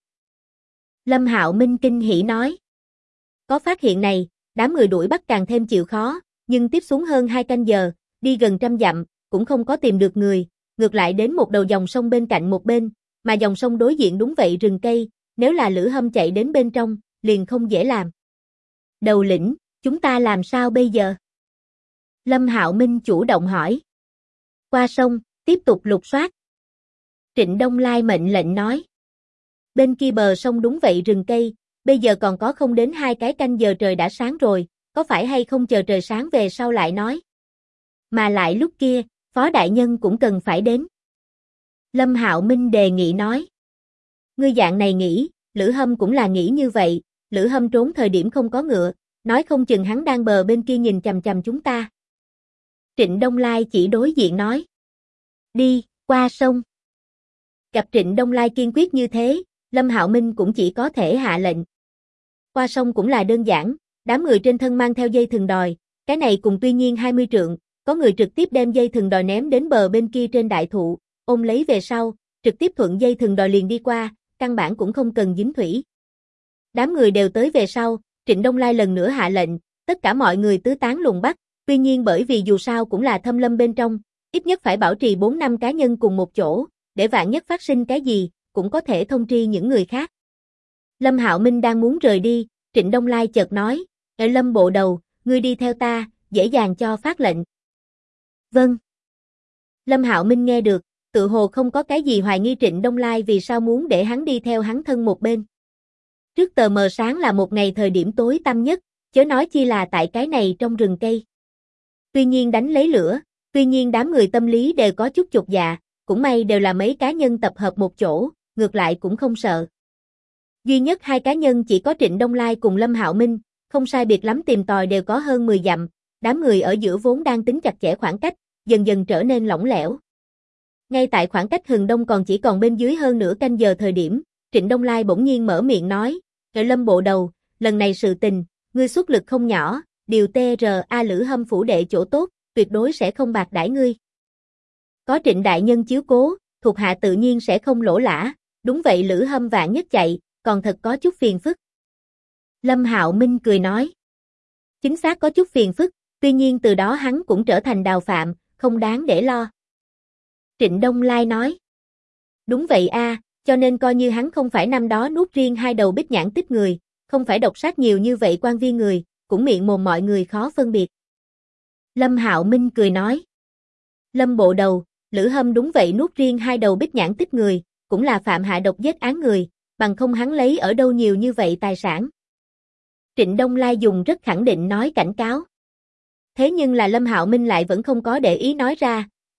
Lâm Hạo Minh kinh hỉ nói. Có phát hiện này, đám người đuổi bắt càng thêm chịu khó, nhưng tiếp xuống hơn 2 canh giờ, đi gần 100 dặm, cũng không có tìm được người, ngược lại đến một đầu dòng sông bên cạnh một bên, mà dòng sông đối diện đúng vậy rừng cây, nếu là Lữ Hâm chạy đến bên trong, liền không dễ làm. Đầu lĩnh, chúng ta làm sao bây giờ? Lâm Hạo Minh chủ động hỏi. Qua sông, tiếp tục lục soát. Trịnh Đông Lai mệnh lệnh nói. Bên kia bờ sông đúng vậy rừng cây, bây giờ còn có không đến 2 cái canh giờ trời đã sáng rồi, có phải hay không chờ trời sáng về sau lại nói. Mà lại lúc kia, Phó Đại Nhân cũng cần phải đến. Lâm Hạo Minh đề nghị nói. Ngươi dạng này nghĩ, Lữ Hâm cũng là nghĩ như vậy, Lữ Hâm trốn thời điểm không có ngựa, nói không chừng hắn đang bờ bên kia nhìn chằm chằm chúng ta. Trịnh Đông Lai chỉ đối diện nói. Đi, qua sông. Gặp Trịnh Đông Lai kiên quyết như thế, Lâm Hạo Minh cũng chỉ có thể hạ lệnh. Qua sông cũng là đơn giản, đám người trên thân mang theo dây thừng đòi, cái này cùng tuy nhiên 20 trượng, có người trực tiếp đem dây thừng đòi ném đến bờ bên kia trên đại thụ, ôm lấy về sau, trực tiếp thuận dây thừng đòi liền đi qua, căn bản cũng không cần dính thủy. Đám người đều tới về sau, Trịnh Đông Lai lần nữa hạ lệnh, tất cả mọi người tứ tán lùng bắt, tuy nhiên bởi vì dù sao cũng là thâm lâm bên trong, ít nhất phải bảo trì 4-5 cá nhân cùng một chỗ, để vạn nhất phát sinh cái gì, cũng có thể thông tri những người khác. Lâm Hạo Minh đang muốn rời đi, Trịnh Đông Lai chợt nói, Lâm bộ đầu, ngươi đi theo ta, dễ dàng cho phát lệnh. Vâng. Lâm Hạo Minh nghe được, tự hồ không có cái gì hoài nghi Trịnh Đông Lai vì sao muốn để hắn đi theo hắn thân một bên. Trước tờ mờ sáng là một ngày thời điểm tối tăm nhất, chớ nói chi là tại cái này trong rừng cây. Tuy nhiên đánh lấy lửa, tuy nhiên đám người tâm lý đều có chút chột dạ, cũng may đều là mấy cá nhân tập hợp một chỗ, ngược lại cũng không sợ. Duy nhất 2 cá nhân chỉ có Trịnh Đông Lai cùng Lâm Hạo Minh, không sai biệt lắm tìm tòi đều có hơn 10 dặm, đám người ở giữa vốn đang tính chặt chẽ khoảng cách, dần dần trở nên lỏng lẻo. Ngay tại khoảng cách Hừng Đông còn chỉ bên dưới hơn nửa canh giờ thời điểm, Trịnh Đông Lai bỗng nhiên mở miệng nói, Lâm bộ đầu, lần này sự tình, ngươi xuất lực không nhỏ, điều TRA Lữ Hâm phủ đệ chỗ tốt, tuyệt đối sẽ không bạc đãi ngươi. Có Trịnh đại nhân chiếu cố, thuộc hạ tự nhiên sẽ không lỗ lã, đúng vậy Lữ Hâm vạn nhất chạy, còn thật có chút phiền phức. Lâm Hạo Minh cười nói. Chính xác có chút phiền phức, tuy nhiên từ đó hắn cũng trở thành đào phạm, không đáng để lo. Trịnh Đông Lai nói. Đúng vậy a, cho nên coi như hắn không phải năm đó nuốt riêng 2 đầu bích nhãn tích người, không phải độc sát nhiều như vậy quan viên người, cũng miệng mồm mọi người khó phân biệt. Lâm Hạo Minh cười nói. Lâm bộ đầu, Lữ Hâm đúng vậy nuốt riêng 2 đầu bích nhãn tích người, cũng là phạm hạ độc giết án người, bằng không hắn lấy ở đâu nhiều như vậy tài sản. Trịnh Đông Lai dùng rất khẳng định nói cảnh cáo. Thế nhưng là Lâm Hạo Minh lại vẫn không có để ý nói ra,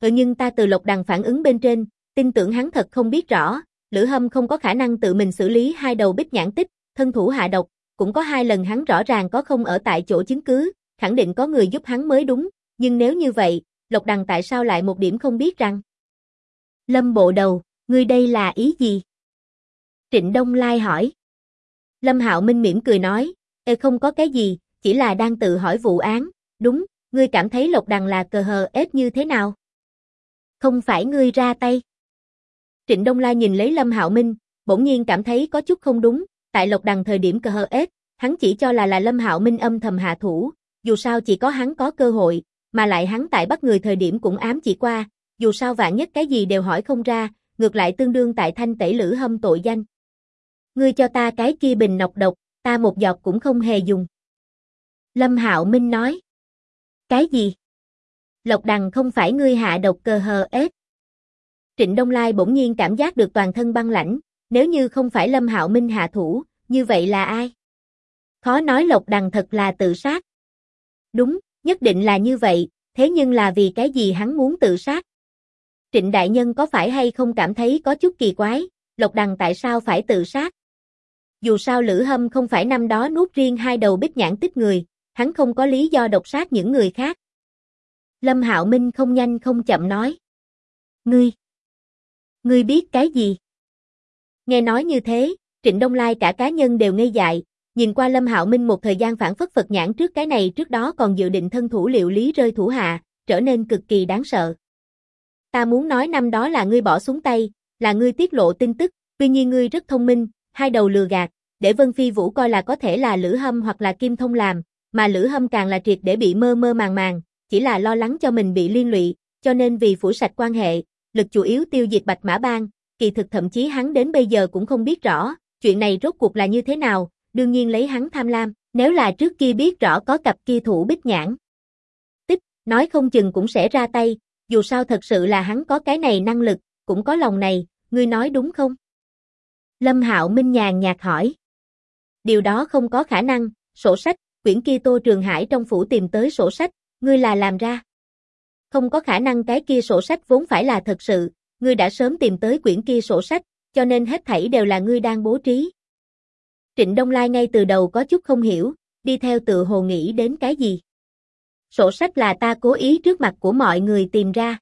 Nhưng ta từ Lộc Đằng phản ứng bên trên, tin tưởng hắn thật không biết rõ, Lữ Hâm không có khả năng tự mình xử lý hai đầu bích nhãn tích, thân thủ hạ độc, cũng có hai lần hắn rõ ràng có không ở tại chỗ chứng cứ, khẳng định có người giúp hắn mới đúng, nhưng nếu như vậy, Lộc Đằng tại sao lại một điểm không biết rằng? Lâm bộ đầu, ngươi đây là ý gì? Trịnh Đông Lai hỏi. Lâm Hạo Minh mỉm cười nói, không có cái gì, chỉ là đang tự hỏi vụ án, đúng, ngươi cảm thấy Lộc Đằng là cờ hờ ết như thế nào? Không phải ngươi ra tay. Trịnh Đông Lai nhìn lấy Lâm Hạo Minh, bỗng nhiên cảm thấy có chút không đúng, tại Lộc Đằng thời điểm cờ hờ ết, hắn chỉ cho là Lâm Hạo Minh âm thầm hạ thủ, dù sao chỉ có hắn có cơ hội, mà lại hắn tại bắt người thời điểm cũng ám chỉ qua, dù sao vạn nhất cái gì đều hỏi không ra, ngược lại tương đương tại thanh tẩy Lữ Hâm tội danh. Ngươi cho ta cái kia bình nọc độc, ta một giọt cũng không hề dùng. Lâm Hạo Minh nói. Cái gì? Lộc Đằng không phải ngươi hạ độc cờ hờ ết. Trịnh Đông Lai bỗng nhiên cảm giác được toàn thân băng lãnh, nếu như không phải Lâm Hạo Minh hạ thủ, như vậy là ai? Khó nói Lộc Đằng thật là tự sát. Đúng, nhất định là như vậy, thế nhưng là vì cái gì hắn muốn tự sát? Trịnh đại nhân có phải hay không cảm thấy có chút kỳ quái, Lộc Đằng tại sao phải tự sát? Dù sao Lữ Hâm không phải năm đó nuốt riêng hai đầu bích nhãn tích người, hắn không có lý do độc sát những người khác. Lâm Hạo Minh không nhanh không chậm nói. Ngươi biết cái gì? Nghe nói như thế, Trịnh Đông Lai cả cá nhân đều ngây dại, nhìn qua Lâm Hạo Minh một thời gian phản phất Phật nhãn trước cái này trước đó còn dự định thân thủ liệu lý rơi thủ hạ, trở nên cực kỳ đáng sợ. Ta muốn nói năm đó là ngươi bỏ xuống tay, là ngươi tiết lộ tin tức, tuy nhiên ngươi rất thông minh, hai đầu lừa gạt, để Vân Phi Vũ coi là có thể là Lữ Hâm hoặc là Kim Thông làm, mà Lữ Hâm càng là triệt để bị mơ mơ màng màng, chỉ là lo lắng cho mình bị liên lụy, cho nên vì phủi sạch quan hệ, lực chủ yếu tiêu diệt Bạch Mã Bang, kỳ thực thậm chí hắn đến bây giờ cũng không biết rõ, chuyện này rốt cuộc là như thế nào, đương nhiên lấy hắn tham lam, nếu là trước kia biết rõ có cặp kia thủ bích nhãn tích, nói không chừng cũng sẽ ra tay, dù sao thật sự là hắn có cái này năng lực, cũng có lòng này, ngươi nói đúng không? Lâm Hạo Minh nhàn nhạt hỏi. Điều đó không có khả năng, sổ sách, quyển kia Tô Trường Hải trong phủ tìm tới sổ sách, ngươi là làm ra. Không có khả năng cái kia sổ sách vốn phải là thật sự, ngươi đã sớm tìm tới quyển kia sổ sách, cho nên hết thảy đều là ngươi đang bố trí. Trịnh Đông Lai ngay từ đầu có chút không hiểu, đi theo tự hồ nghĩ đến cái gì. Sổ sách là ta cố ý trước mặt của mọi người tìm ra.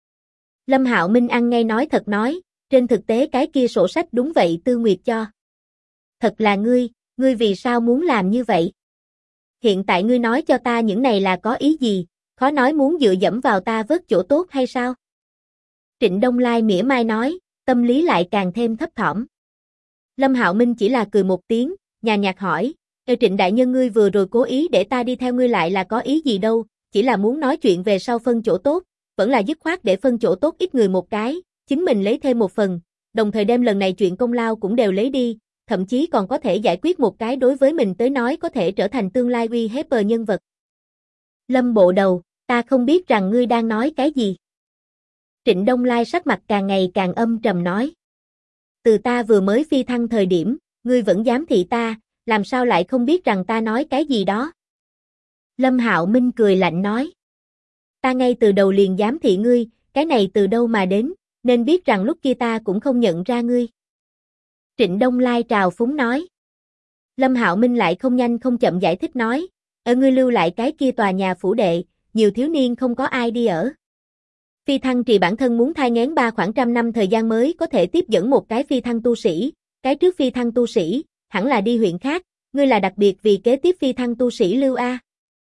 Lâm Hạo Minh ăn ngay nói thật nói, trên thực tế cái kia sổ sách đúng vậy Tư Nguyệt cho. Thật là ngươi vì sao muốn làm như vậy? Hiện tại ngươi nói cho ta những này là có ý gì, khó nói muốn dựa dẫm vào ta vớt chỗ tốt hay sao? Trịnh Đông Lai mỉa mai nói, tâm lý lại càng thêm thấp thỏm. Lâm Hạo Minh chỉ là cười một tiếng, nhàn nhạt hỏi, Trịnh đại nhân ngươi vừa rồi cố ý để ta đi theo ngươi lại là có ý gì đâu, chỉ là muốn nói chuyện về sau phân chỗ tốt, vẫn là dứt khoát để phân chỗ tốt ít người một cái, chính mình lấy thêm một phần, đồng thời đem lần này chuyện công lao cũng đều lấy đi, thậm chí còn có thể giải quyết một cái đối với mình tới nói có thể trở thành tương lai uy hiếp nhân vật. Lâm bộ đầu, ta không biết rằng ngươi đang nói cái gì. Trịnh Đông Lai sắc mặt càng ngày càng âm trầm nói. Từ ta vừa mới phi thăng thời điểm, ngươi vẫn giám thị ta, làm sao lại không biết rằng ta nói cái gì đó. Lâm Hạo Minh cười lạnh nói. Ta ngay từ đầu liền giám thị ngươi, cái này từ đâu mà đến, nên biết rằng lúc kia ta cũng không nhận ra ngươi. Trịnh Đông Lai trào phúng nói. Lâm Hạo Minh lại không nhanh không chậm giải thích nói, ngươi lưu lại cái kia tòa nhà phủ đệ, nhiều thiếu niên không có ai đi ở. Phi thăng trì bản thân muốn thai nghén khoảng trăm năm thời gian mới có thể tiếp dẫn một cái phi thăng tu sĩ, cái trước phi thăng tu sĩ, hẳn là đi huyện khác, ngươi là đặc biệt vì kế tiếp phi thăng tu sĩ lưu a.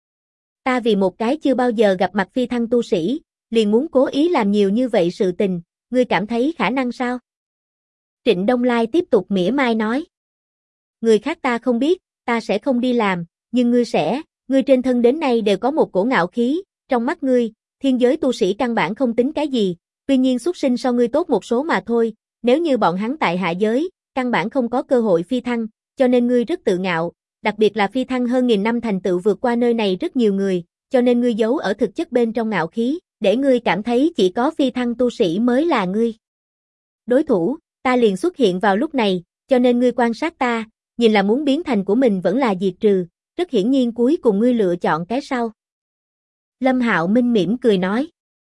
Ta vì một cái chưa bao giờ gặp mặt phi thăng tu sĩ, liền muốn cố ý làm nhiều như vậy sự tình, ngươi cảm thấy khả năng sao? Trịnh Đông Lai tiếp tục mỉa mai nói. Người khác ta không biết, ta sẽ không đi làm, nhưng ngươi sẽ, ngươi trên thân đến nay đều có một cổ ngạo khí, trong mắt ngươi, thiên giới tu sĩ căn bản không tính cái gì, tuy nhiên xuất sinh so ngươi tốt một số mà thôi, nếu như bọn hắn tại hạ giới, căn bản không có cơ hội phi thăng, cho nên ngươi rất tự ngạo, đặc biệt là phi thăng hơn nghìn năm thành tựu vượt qua nơi này rất nhiều người, cho nên ngươi giấu ở thực chất bên trong ngạo khí, để ngươi cảm thấy chỉ có phi thăng tu sĩ mới là ngươi đối thủ, ta liền xuất hiện vào lúc này, cho nên ngươi quan sát ta, nhìn là muốn biến thành của mình vẫn là diệt trừ, rất hiển nhiên cuối cùng ngươi lựa chọn cái sau. Lâm Hạo Minh mỉm cười nói.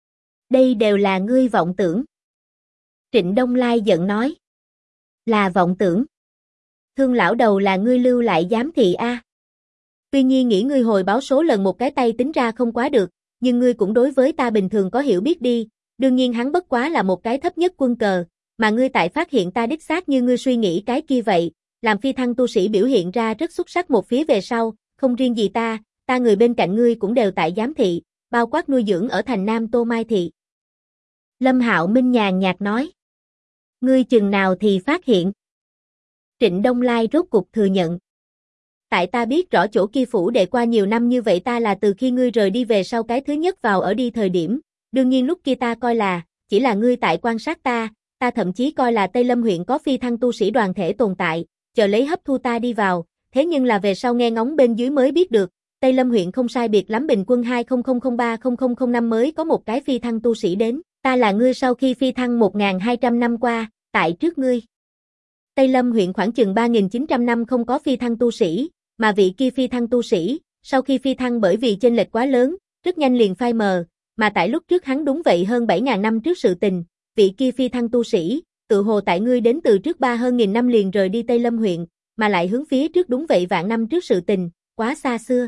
Đây đều là ngươi vọng tưởng. Trịnh Đông Lai giận nói. Là vọng tưởng. Thương lão đầu là ngươi lưu lại giám thị a. Tuy nhiên nghĩ ngươi hồi báo số lần một cái tay tính ra không quá được, nhưng ngươi cũng đối với ta bình thường có hiểu biết đi, đương nhiên hắn bất quá là một cái thấp nhất quân cờ, mà ngươi tại phát hiện ta đích xác như ngươi suy nghĩ cái kia vậy, làm phi thăng tu sĩ biểu hiện ra rất xuất sắc một phía về sau, không riêng gì ta người bên cạnh ngươi cũng đều tại giám thị, bao quát nuôi dưỡng ở thành Nam Tô Mai Thị. Lâm Hạo Minh nhàn nhạt nói. Ngươi chừng nào thì phát hiện? Trịnh Đông Lai rốt cục thừa nhận. Tại ta biết rõ chỗ kia phủ đệ qua nhiều năm như vậy ta là từ khi ngươi rời đi về sau cái thứ nhất vào ở đi thời điểm, đương nhiên lúc kia ta coi là, chỉ là ngươi tại quan sát ta thậm chí coi là Tây Lâm huyện có phi thăng tu sĩ đoàn thể tồn tại, chờ lấy hấp thu ta đi vào, thế nhưng là về sau nghe ngóng bên dưới mới biết được, Tây Lâm huyện không sai biệt lắm bình quân 2003-0005 mới có một cái phi thăng tu sĩ đến, ta là ngươi sau khi phi thăng 1.200 năm qua, tại trước ngươi. Tây Lâm huyện khoảng chừng 3.900 năm không có phi thăng tu sĩ, mà vị kia phi thăng tu sĩ, sau khi phi thăng bởi vì chênh lệch quá lớn, rất nhanh liền phai mờ, mà tại lúc trước hắn đúng vậy hơn 7.000 năm trước sự tình, vị kia phi thăng tu sĩ, tự hồ tại ngươi đến từ trước hơn nghìn năm liền rời đi Tây Lâm huyện, mà lại hướng phía trước đúng vậy vạn năm trước sự tình, quá xa xưa.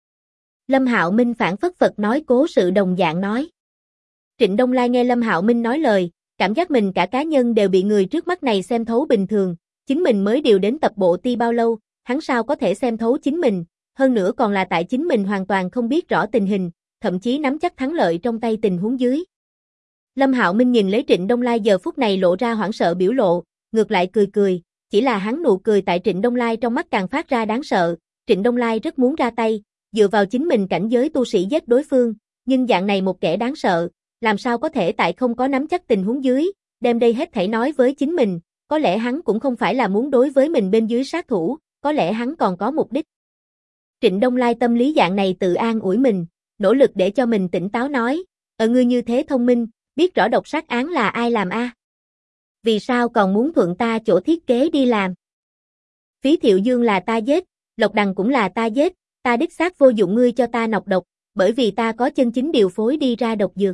Lâm Hạo Minh phản phất Phật nói cố sự đồng dạng nói. Trịnh Đông Lai nghe Lâm Hạo Minh nói lời, cảm giác mình cả cá nhân đều bị người trước mắt này xem thấu bình thường, chính mình mới điều đến tập bộ ti bao lâu, hắn sao có thể xem thấu chính mình, hơn nữa còn là tại chính mình hoàn toàn không biết rõ tình hình, thậm chí nắm chắc thắng lợi trong tay tình huống dưới. Lâm Hạo Minh nhìn lấy Trịnh Đông Lai giờ phút này lộ ra hoảng sợ biểu lộ, ngược lại cười cười, chỉ là hắn nụ cười tại Trịnh Đông Lai trong mắt càng phát ra đáng sợ, Trịnh Đông Lai rất muốn ra tay, dựa vào chính mình cảnh giới tu sĩ giết đối phương, nhưng dạng này một kẻ đáng sợ, làm sao có thể tại không có nắm chắc tình huống dưới, đem đây hết thảy nói với chính mình, có lẽ hắn cũng không phải là muốn đối với mình bên dưới sát thủ, có lẽ hắn còn có mục đích. Trịnh Đông Lai tâm lý dạng này tự an ủi mình, nỗ lực để cho mình tỉnh táo nói, ngươi như thế thông minh, biết rõ độc sát án là ai làm a? Vì sao còn muốn thuận ta chỗ thiết kế đi làm? Phí Thiệu Dương là ta giết, Lộc Đằng cũng là ta giết, ta đích xác vô dụng ngươi cho ta nọc độc, bởi vì ta có chân chính điều phối đi ra độc dược.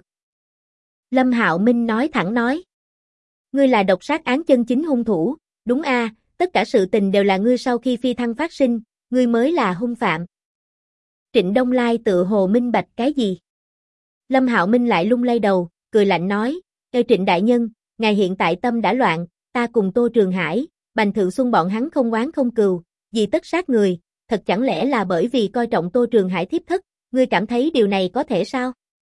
Lâm Hạo Minh nói thẳng nói. Ngươi là độc sát án chân chính hung thủ, đúng a, tất cả sự tình đều là ngươi sau khi phi thăng phát sinh, ngươi mới là hung phạm. Trịnh Đông Lai tự hồ minh bạch cái gì? Lâm Hạo Minh lại lung lay đầu, cười lạnh nói, Trịnh đại nhân, ngài hiện tại tâm đã loạn, ta cùng Tô Trường Hải, Bành Thượng Xuân bọn hắn không oán không cừu, vì tất sát người, thật chẳng lẽ là bởi vì coi trọng Tô Trường Hải thiếp thất, ngươi cảm thấy điều này có thể sao?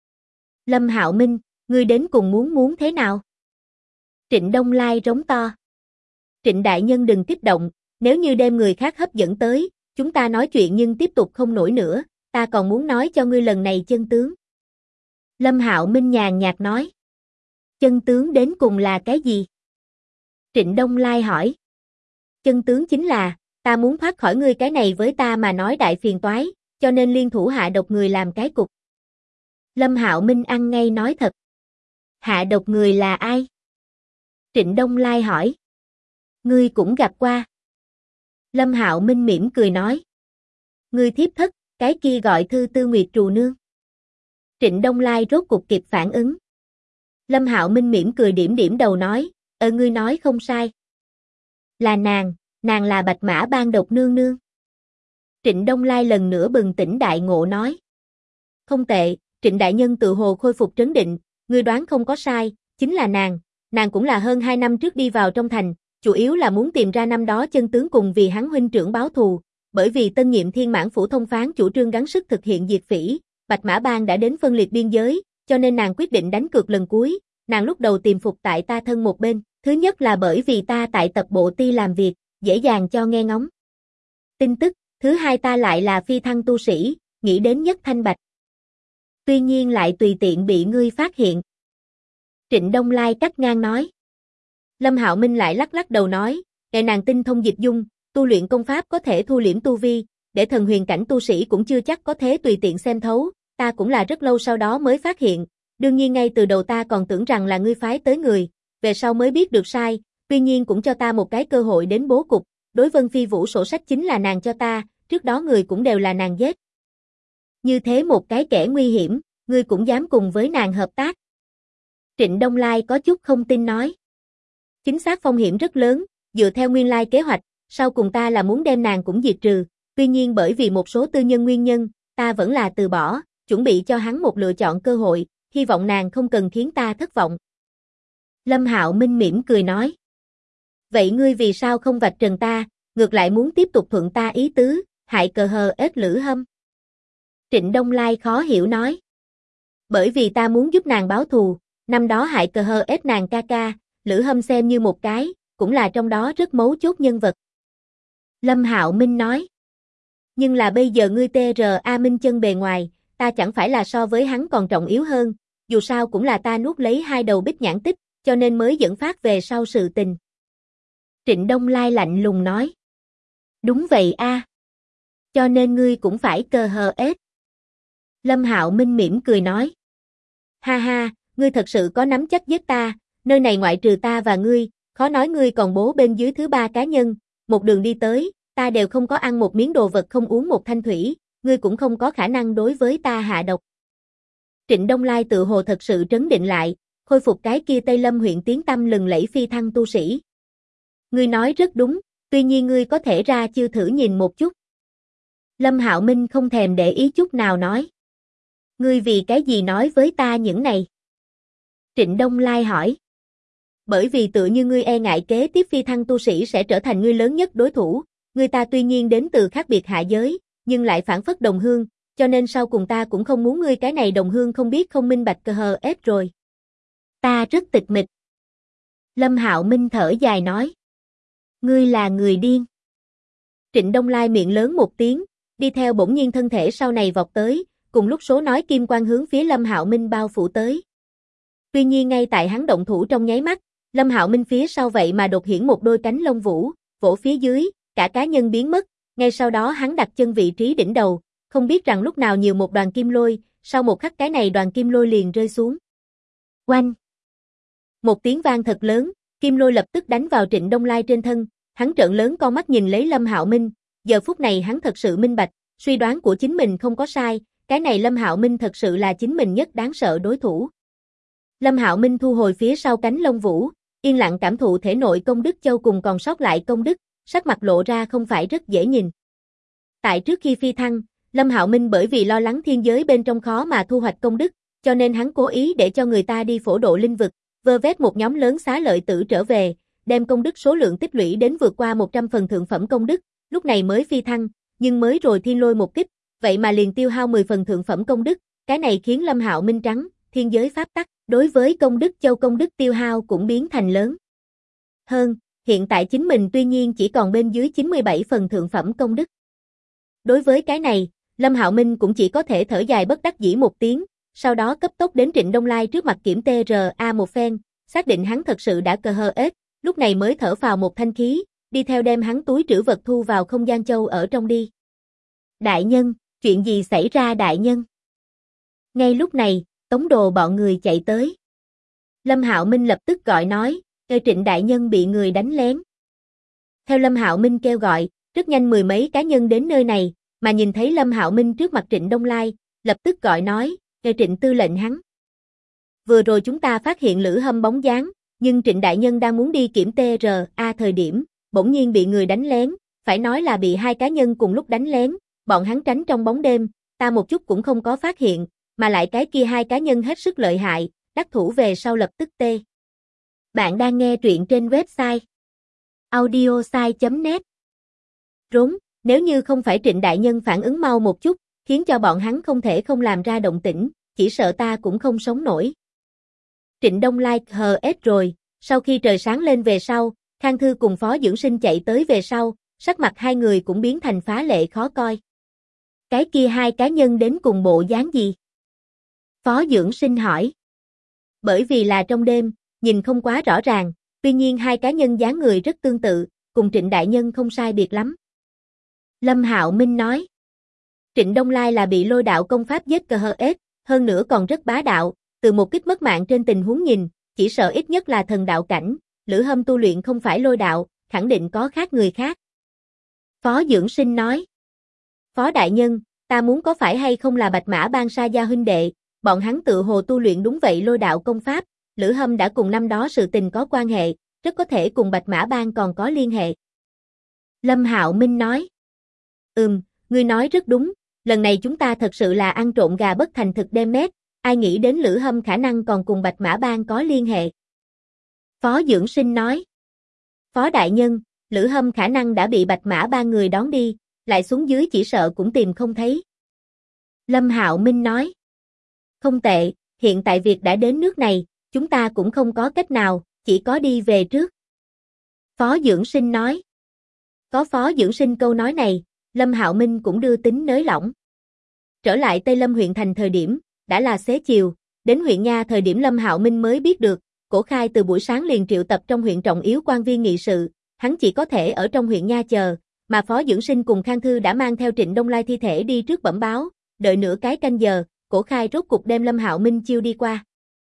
Lâm Hạo Minh, ngươi đến cùng muốn thế nào? Trịnh Đông Lai rống to. Trịnh đại nhân đừng kích động, nếu như đem người khác hấp dẫn tới, chúng ta nói chuyện nhưng tiếp tục không nổi nữa, ta còn muốn nói cho ngươi lần này chân tướng. Lâm Hạo Minh nhàn nhạt nói. Chân tướng đến cùng là cái gì? Trịnh Đông Lai hỏi. Chân tướng chính là, ta muốn thoát khỏi ngươi cái này với ta mà nói đại phiền toái, cho nên liên thủ hạ độc người làm cái cục. Lâm Hạo Minh ăn ngay nói thật. Hạ độc người là ai? Trịnh Đông Lai hỏi. Ngươi cũng gặp qua. Lâm Hạo Minh mỉm cười nói. Ngươi thiếp thất, cái kia gọi Thư Tư Nguyệt Trù Nương. Trịnh Đông Lai rốt cục kịp phản ứng. Lâm Hạo Minh mỉm cười điểm điểm đầu nói, ngươi nói không sai. Là nàng là Bạch Mã Bang độc nương nương. Trịnh Đông Lai lần nữa bừng tỉnh đại ngộ nói. Không tệ, Trịnh đại nhân tự hồ khôi phục trấn định, ngươi đoán không có sai, chính là nàng cũng là hơn 2 năm trước đi vào trong thành, chủ yếu là muốn tìm ra năm đó chân tướng cùng vì hắn huynh trưởng báo thù, bởi vì tân nhiệm Thiên Mãn Phủ thông phán chủ trương gắng sức thực hiện diệt phỉ, Bạch Mã Bang đã đến phân liệt biên giới, cho nên nàng quyết định đánh cược lần cuối, nàng lúc đầu tìm phục tại ta thân một bên, thứ nhất là bởi vì ta tại tập bộ ti làm việc, dễ dàng cho nghe ngóng tin tức, thứ hai ta lại là phi thăng tu sĩ, nghĩ đến nhất thanh bạch. Tuy nhiên lại tùy tiện bị ngươi phát hiện. Trịnh Đông Lai cắt ngang nói. Lâm Hạo Minh lại lắc lắc đầu nói, nàng tinh thông dịch dung, tu luyện công pháp có thể thu liễm tu vi, để thần huyền cảnh tu sĩ cũng chưa chắc có thế tùy tiện xem thấu, ta cũng là rất lâu sau đó mới phát hiện, đương nhiên ngay từ đầu ta còn tưởng rằng là ngươi phái tới người, về sau mới biết được sai, tuy nhiên cũng cho ta một cái cơ hội đến bố cục, đối Vân Phi Vũ sổ sách chính là nàng cho ta, trước đó người cũng đều là nàng giết. Như thế một cái kẻ nguy hiểm, ngươi cũng dám cùng với nàng hợp tác. Trịnh Đông Lai có chút không tin nói. Chính xác phong hiểm rất lớn, dựa theo nguyên lai kế hoạch, sau cùng ta là muốn đem nàng cũng diệt trừ, tuy nhiên bởi vì một số tư nhân nguyên nhân, ta vẫn là từ bỏ, chuẩn bị cho hắn một lựa chọn cơ hội, hy vọng nàng không cần khiến ta thất vọng. Lâm Hạo Minh mỉm cười nói. Vậy ngươi vì sao không vạch trần ta, ngược lại muốn tiếp tục thuận ta ý tứ, hại cờ hờ ết Lữ Hâm? Trịnh Đông Lai khó hiểu nói. Bởi vì ta muốn giúp nàng báo thù, năm đó hại cờ hờ ết nàng ca ca, Lữ Hâm xem như một cái, cũng là trong đó rất mấu chốt nhân vật. Lâm Hạo Minh nói. Nhưng là bây giờ ngươi TRA Minh chân bề ngoài, ta chẳng phải là so với hắn còn trọng yếu hơn, dù sao cũng là ta nuốt lấy hai đầu bích nhãn tích, cho nên mới dẫn phát về sau sự tình. Trịnh Đông Lai lạnh lùng nói. Đúng vậy a. Cho nên ngươi cũng phải cờ hờ ết. Lâm Hạo Minh mỉm cười nói. Ha ha, ngươi thật sự có nắm chắc giết ta, nơi này ngoại trừ ta và ngươi, khó nói ngươi còn bố bên dưới thứ ba cá nhân, một đường đi tới, ta đều không có ăn một miếng đồ vật không uống một thanh thủy, ngươi cũng không có khả năng đối với ta hạ độc. Trịnh Đông Lai tự hồ thật sự trấn định lại, khôi phục cái kia Tây Lâm huyện tiếng tăm lừng lẫy phi thăng tu sĩ. Ngươi nói rất đúng, tuy nhiên ngươi có thể ra chiêu thử nhìn một chút. Lâm Hạo Minh không thèm để ý chút nào nói. Ngươi vì cái gì nói với ta những này? Trịnh Đông Lai hỏi. Bởi vì tự như ngươi e ngại kế tiếp phi thăng tu sĩ sẽ trở thành ngươi lớn nhất đối thủ, người ta tuy nhiên đến từ khác biệt hạ giới, nhưng lại phản phất đồng hương, cho nên sau cùng ta cũng không muốn ngươi cái này đồng hương không biết không minh bạch cờ hờ ép rồi. Ta rất tịch mịch. Lâm Hạo Minh thở dài nói. Ngươi là người điên. Trịnh Đông Lai miệng lớn một tiếng, đi theo bỗng nhiên thân thể sau này vọt tới, cùng lúc số nói kim quang hướng phía Lâm Hạo Minh bao phủ tới. Tuy nhiên ngay tại hắn động thủ trong nháy mắt, Lâm Hạo Minh phía sau vậy mà đột hiển một đôi cánh lông vũ, vỗ phía dưới, cả cá nhân biến mất, ngay sau đó hắn đặt chân vị trí đỉnh đầu, không biết rằng lúc nào nhiều một đoàn kim lôi, sau một khắc cái này đoàn kim lôi liền rơi xuống. Oanh! Một tiếng vang thật lớn, kim lôi lập tức đánh vào Trịnh Đông Lai trên thân, hắn trợn lớn con mắt nhìn lấy Lâm Hạo Minh, giờ phút này hắn thật sự minh bạch, suy đoán của chính mình không có sai, cái này Lâm Hạo Minh thật sự là chính mình nhất đáng sợ đối thủ. Lâm Hạo Minh thu hồi phía sau cánh lông vũ, yên lặng cảm thụ thể nội công đức châu cùng còn sót lại công đức, sắc mặt lộ ra không phải rất dễ nhìn. Tại trước khi phi thăng, Lâm Hạo Minh bởi vì lo lắng thiên giới bên trong khó mà thu hoạch công đức, cho nên hắn cố ý để cho người ta đi phổ độ linh vực, vơ vét một nhóm lớn xá lợi tử trở về, đem công đức số lượng tích lũy đến vượt qua 100 phần thượng phẩm công đức, lúc này mới phi thăng, nhưng mới rồi thiên lôi một kích, vậy mà liền tiêu hao 10 phần thượng phẩm công đức, cái này khiến Lâm Hạo Minh trắng, thiên giới pháp tắc, đối với công đức châu công đức tiêu hao cũng biến thành lớn. Hơn, hiện tại chính mình tuy nhiên chỉ còn bên dưới 97 phần thượng phẩm công đức. Đối với cái này, Lâm Hạo Minh cũng chỉ có thể thở dài bất đắc dĩ một tiếng, sau đó cấp tốc đến Trịnh Đông Lai trước mặt kiểm TRA một phen, xác định hắn thật sự đã cờ hờ ết, lúc này mới thở phào một thanh khí, đi theo đem hắn túi trữ vật thu vào không gian châu ở trong đi. Đại nhân, chuyện gì xảy ra đại nhân? Ngay lúc này, Tống Đồ bọn người chạy tới. Lâm Hạo Minh lập tức gọi nói, Trịnh đại nhân bị người đánh lén. Theo Lâm Hạo Minh kêu gọi, rất nhanh mười mấy cá nhân đến nơi này, mà nhìn thấy Lâm Hạo Minh trước mặt Trịnh Đông Lai, lập tức gọi nói, Trịnh tư lệnh hắn. Vừa rồi chúng ta phát hiện Lữ Hâm bóng dáng, nhưng Trịnh đại nhân đang muốn đi kiểm TRA thời điểm, bỗng nhiên bị người đánh lén, phải nói là bị hai cá nhân cùng lúc đánh lén, bọn hắn tránh trong bóng đêm, ta một chút cũng không có phát hiện, mà lại cái kia hai cá nhân hết sức lợi hại, đắc thủ về sau lập tức tê. Bạn đang nghe truyện trên website audiosai.net. Rốn, nếu như không phải Trịnh đại nhân phản ứng mau một chút, khiến cho bọn hắn không thể không làm ra động tĩnh, chỉ sợ ta cũng không sống nổi. Trịnh Đông Lai hờ ết rồi, sau khi trời sáng lên về sau, Khang Thư cùng Phó Dưỡng Sinh chạy tới về sau, sắc mặt hai người cũng biến thành phá lệ khó coi. Cái kia hai cá nhân đến cùng bộ dáng gì? Phó Dưỡng Sinh hỏi. Bởi vì là trong đêm, nhìn không quá rõ ràng, tuy nhiên hai cá nhân dáng người rất tương tự, cùng Trịnh đại nhân không sai biệt lắm. Lâm Hạo Minh nói. Trịnh Đông Lai là bị lôi đạo công pháp giết cờ hờ ết, hơn nữa còn rất bá đạo, từ một kích mất mạng trên tình huống nhìn, chỉ sợ ít nhất là thần đạo cảnh, Lữ Hâm tu luyện không phải lôi đạo, khẳng định có khác người khác. Phó Dưỡng Sinh nói. Phó đại nhân, ta muốn có phải hay không là Bạch Mã Ban Sa gia huynh đệ, bọn hắn tự hồ tu luyện đúng vậy lôi đạo công pháp, Lữ Hâm đã cùng năm đó sự tình có quan hệ, rất có thể cùng Bạch Mã Bang còn có liên hệ. Lâm Hạo Minh nói. Ngươi nói rất đúng, lần này chúng ta thật sự là ăn trộm gà bất thành thực đem mét, ai nghĩ đến Lữ Hâm khả năng còn cùng Bạch Mã Bang có liên hệ. Phó Dưỡng Sinh nói. Phó đại nhân, Lữ Hâm khả năng đã bị Bạch Mã Bang người đón đi, lại xuống dưới chỉ sợ cũng tìm không thấy. Lâm Hạo Minh nói. Không tệ, hiện tại việc đã đến nước này, chúng ta cũng không có cách nào, chỉ có đi về trước. Phó Dưỡng Sinh nói. Có Phó Dưỡng Sinh câu nói này, Lâm Hạo Minh cũng đưa tính nới lỏng. Trở lại Tây Lâm huyện thành thời điểm, đã là xế chiều, đến huyện Nha thời điểm Lâm Hạo Minh mới biết được, Cổ Khai từ buổi sáng liền triệu tập trong huyện trọng yếu quan viên nghị sự, hắn chỉ có thể ở trong huyện Nha chờ, mà Phó Dưỡng Sinh cùng Khang Thư đã mang theo Trịnh Đông Lai thi thể đi trước bẩm báo, đợi nửa cái canh giờ, Cổ Khai rốt cục đem Lâm Hạo Minh chiêu đi qua.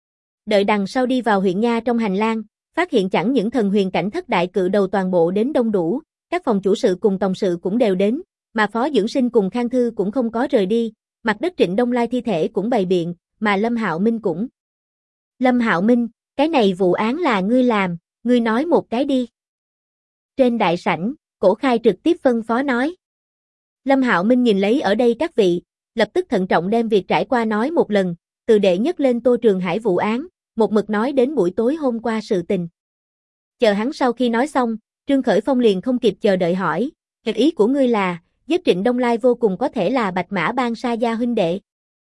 Đợi đằng sau đi vào huyện Nha trong hành lang, phát hiện chẳng những thần huyền cảnh thất đại cự đầu toàn bộ đến đông đủ, các phòng chủ sự cùng tổng sự cũng đều đến, mà Phó Dưỡng Sinh cùng Khang Thư cũng không có rời đi, mặt đất Trịnh Đông Lai thi thể cũng bày biện, mà Lâm Hạo Minh cũng. Lâm Hạo Minh, cái này vụ án là ngươi làm, ngươi nói một cái đi. Trên đại sảnh, Cổ Khai trực tiếp phân phó nói. Lâm Hạo Minh nhìn lấy ở đây các vị, lập tức thận trọng đem việc trải qua nói một lần, từ đệ nhất lên Tô Trường Hải vụ án, một mực nói đến buổi tối hôm qua sự tình. Chờ hắn sau khi nói xong, Trương Khởi Phong liền không kịp chờ đợi hỏi, ý của ngươi là, giết Trịnh Đông Lai vô cùng có thể là Bạch Mã Bang Sa gia huynh đệ.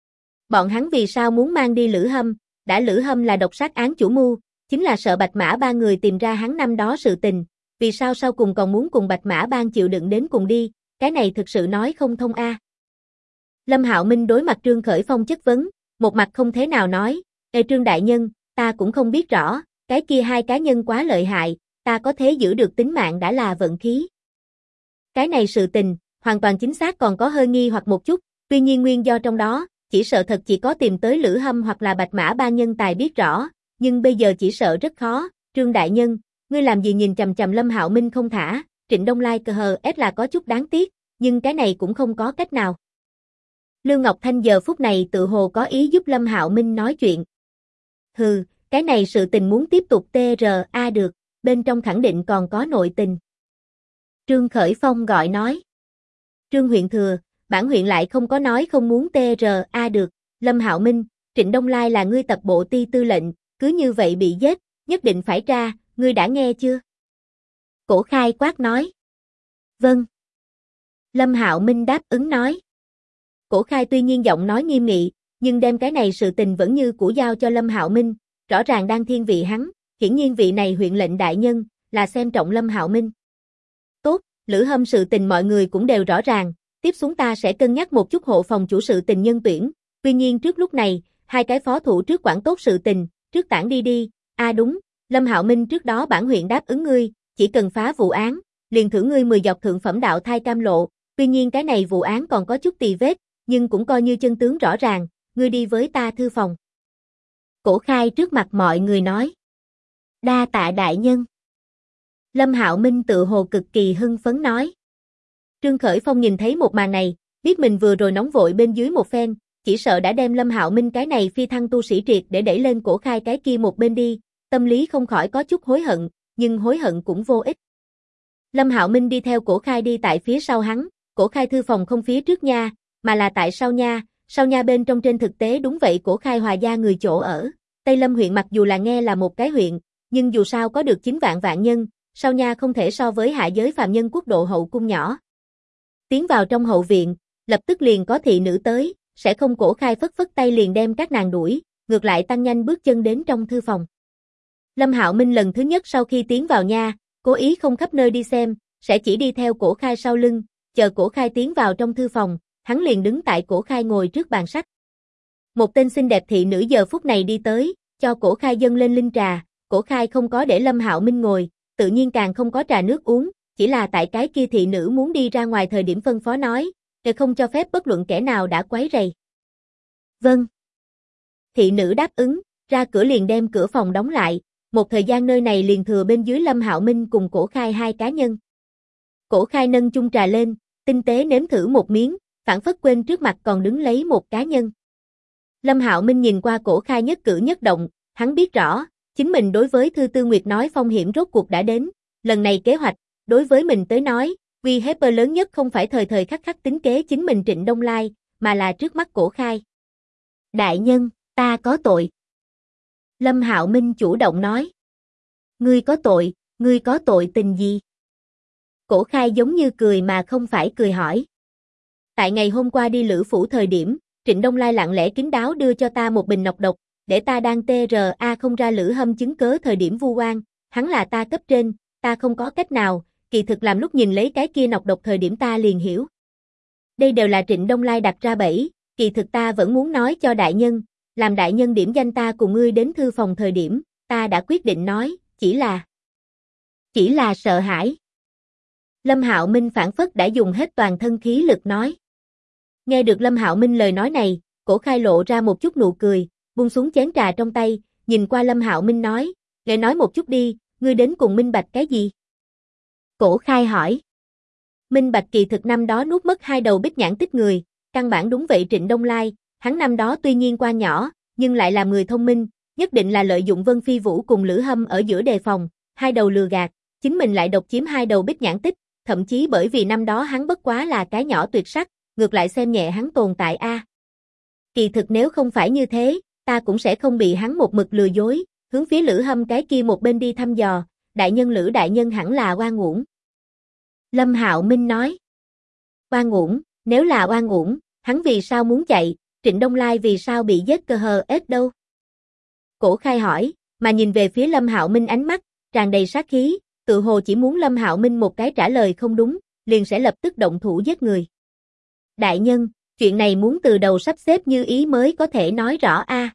Bọn hắn vì sao muốn mang đi Lữ Hâm, đã Lữ Hâm là độc sát án chủ mưu, chính là sợ Bạch Mã Bang người tìm ra hắn năm đó sự tình, vì sao sau cùng còn muốn cùng Bạch Mã Bang chịu đựng đến cùng đi, cái này thực sự nói không thông a. Lâm Hạo Minh đối mặt Trương Khởi Phong chất vấn, một mặt không thế nào nói, Trương đại nhân, ta cũng không biết rõ, cái kia hai cá nhân quá lợi hại, ta có thể giữ được tính mạng đã là vận khí. Cái này sự tình, hoàn toàn chính xác còn có hơi nghi hoặc một chút, tuy nhiên nguyên do trong đó, chỉ sợ thật chỉ có tìm tới Lữ Hâm hoặc là Bạch Mã Bang nhân tài biết rõ, nhưng bây giờ chỉ sợ rất khó, Trương đại nhân, ngươi làm gì nhìn chằm chằm Lâm Hạo Minh không thả, Trịnh Đông Lai cờ hờ ép là có chút đáng tiếc, nhưng cái này cũng không có cách nào. Lưu Ngọc Thanh giờ phút này tự hồ có ý giúp Lâm Hạo Minh nói chuyện. Hừ, cái này sự tình muốn tiếp tục TRA được, bên trong khẳng định còn có nội tình. Trương Khởi Phong gọi nói. Trương huyện thừa, bản huyện lại không có nói không muốn TRA được, Lâm Hạo Minh, Trịnh Đông Lai là ngươi tập bộ ti tư lệnh, cứ như vậy bị giết, nhất định phải tra, ngươi đã nghe chưa? Cổ Khai quát nói. Vâng. Lâm Hạo Minh đáp ứng nói. Cổ Khai tuy nhiên giọng nói nghiêm nghị, nhưng đem cái này sự tình vẫn như cũ giao cho Lâm Hạo Minh, rõ ràng đang thiên vị hắn, hiển nhiên vị này huyện lệnh đại nhân, là xem trọng Lâm Hạo Minh. Tốt, Lữ Hâm sự tình mọi người cũng đều rõ ràng, tiếp xuống ta sẽ cân nhắc một chút hộ phòng chủ sự tình nhân tuyển, tuy nhiên trước lúc này, hai cái phó thủ trước quản tốt sự tình, trước tản đi, đúng, Lâm Hạo Minh trước đó bản huyện đáp ứng ngươi, chỉ cần phá vụ án, liền thưởng ngươi 10 giọt thượng phẩm đạo thai cam lộ, tuy nhiên cái này vụ án còn có chút tì vết, nhưng cũng coi như chân tướng rõ ràng, ngươi đi với ta thư phòng. Cổ Khai trước mặt mọi người nói. Đa tạ đại nhân. Lâm Hạo Minh tự hồ cực kỳ hưng phấn nói. Trương Khởi Phong nhìn thấy một màn này, biết mình vừa rồi nóng vội bên dưới một phen, chỉ sợ đã đem Lâm Hạo Minh cái này phi thăng tu sĩ triệt để đẩy lên Cổ Khai cái kia một bên đi, tâm lý không khỏi có chút hối hận, nhưng hối hận cũng vô ích. Lâm Hạo Minh đi theo Cổ Khai đi tại phía sau hắn, Cổ Khai thư phòng không phía trước nha, mà là tại sau nha bên trong trên thực tế đúng vậy Cổ Khai Hòa gia người chỗ ở. Tây Lâm huyện mặc dù là nghe là một cái huyện, nhưng dù sao có được 9 vạn vạn nhân, sau nha không thể so với hạ giới phàm nhân quốc độ hậu cung nhỏ. Tiến vào trong hậu viện, lập tức liền có thị nữ tới, sẽ không Cổ Khai phất phất tay liền đem các nàng đuổi, ngược lại tăng nhanh bước chân đến trong thư phòng. Lâm Hạo Minh lần thứ nhất sau khi tiến vào nha, cố ý không khắp nơi đi xem, sẽ chỉ đi theo Cổ Khai sau lưng, chờ Cổ Khai tiến vào trong thư phòng, hắn liền đứng tại Cổ Khai ngồi trước bàn sách. Một tên xinh đẹp thị nữ giờ phút này đi tới, cho Cổ Khai dâng lên linh trà, Cổ Khai không có để Lâm Hạo Minh ngồi, tự nhiên càng không có trà nước uống, chỉ là tại cái kia thị nữ muốn đi ra ngoài thời điểm phân phó nói, để không cho phép bất luận kẻ nào đã quấy rầy. Vâng. Thị nữ đáp ứng, ra cửa liền đem cửa phòng đóng lại, một thời gian nơi này liền thừa bên dưới Lâm Hạo Minh cùng Cổ Khai hai cá nhân. Cổ Khai nâng chung trà lên, tinh tế nếm thử một miếng, phảng phất quên trước mặt còn đứng lấy một cá nhân. Lâm Hạo Minh nhìn qua Cổ Khai nhất cử nhất động, hắn biết rõ, chính mình đối với Thư Tư Nguyệt nói phong hiểm rốt cuộc đã đến, lần này kế hoạch, đối với mình tới nói, uy hiếp lớn nhất không phải thời thời khắc khắc tính kế chính mình Trịnh Đông Lai, mà là trước mắt Cổ Khai. Đại nhân, ta có tội. Lâm Hạo Minh chủ động nói. Ngươi có tội tình gì? Cổ Khai giống như cười mà không phải cười hỏi. Tại ngày hôm qua đi Lữ Phủ thời điểm, Trịnh Đông Lai lặng lẽ kín đáo đưa cho ta một bình nọc độc, để ta đang TRA không ra Lữ Hâm chứng cớ thời điểm vu oan, hắn là ta cấp trên, ta không có cách nào, kỳ thực làm lúc nhìn lấy cái kia nọc độc thời điểm ta liền hiểu. Đây đều là Trịnh Đông Lai đặt ra bẫy, kỳ thực ta vẫn muốn nói cho đại nhân, làm đại nhân điểm danh ta cùng ngươi đến thư phòng thời điểm, ta đã quyết định nói, chỉ là sợ hãi. Lâm Hạo Minh phản phất đã dùng hết toàn thân khí lực nói. Nghe được Lâm Hạo Minh lời nói này, Cổ Khai lộ ra một chút nụ cười, buông xuống chén trà trong tay, nhìn qua Lâm Hạo Minh nói, "Ngài nói một chút đi, ngươi đến cùng minh bạch cái gì?" Cổ Khai hỏi. Minh bạch kỳ thực năm đó nuốt mất 2 đầu bích nhãn tích người, căn bản đúng vậy Trịnh Đông Lai, hắn năm đó tuy nhiên qua nhỏ, nhưng lại là người thông minh, nhất định là lợi dụng Vân Phi Vũ cùng Lữ Hâm ở giữa đề phòng, 2 đầu lừa gạt, chính mình lại độc chiếm 2 đầu bích nhãn tích, thậm chí bởi vì năm đó hắn bất quá là cái nhỏ tuyệt sắc, ngược lại xem nhẹ hắn tồn tại a. Kỳ thực nếu không phải như thế, ta cũng sẽ không bị hắn một mực lừa dối, hướng phía Lữ Hâm cái kia một bên đi thăm dò, đại nhân Lữ đại nhân hẳn là oan uổng. Lâm Hạo Minh nói. Oan uổng, nếu là oan uổng, hắn vì sao muốn chạy, Trịnh Đông Lai vì sao bị giết cơ hờ ết đâu? Cổ Khai hỏi, mà nhìn về phía Lâm Hạo Minh ánh mắt, tràn đầy sát khí, tự hồ chỉ muốn Lâm Hạo Minh một cái trả lời không đúng, liền sẽ lập tức động thủ giết người. Đại nhân, chuyện này muốn từ đầu sắp xếp như ý mới có thể nói rõ a.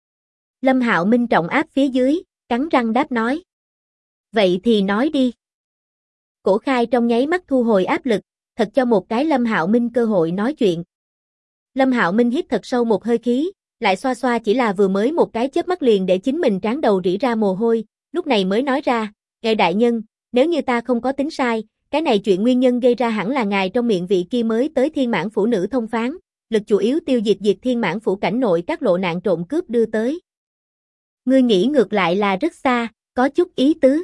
Lâm Hạo Minh trọng áp phía dưới, cắn răng đáp nói. Vậy thì nói đi. Cổ Khai trong nháy mắt thu hồi áp lực, thật cho một cái Lâm Hạo Minh cơ hội nói chuyện. Lâm Hạo Minh hít thật sâu một hơi khí, lại xoa xoa chỉ là vừa mới một cái chớp mắt liền để chính mình trán đầu rỉ ra mồ hôi, lúc này mới nói ra, ngài đại nhân, nếu như ta không có tính sai, cái này chuyện nguyên nhân gây ra hẳn là ngài trong miệng vị kia mới tới Thiên Mãn Phủ nữ thông phán, lực chủ yếu tiêu diệt Thiên Mãn Phủ cảnh nội các lộ nạn trộm cướp đưa tới. Ngươi nghĩ ngược lại là rất xa, có chút ý tứ.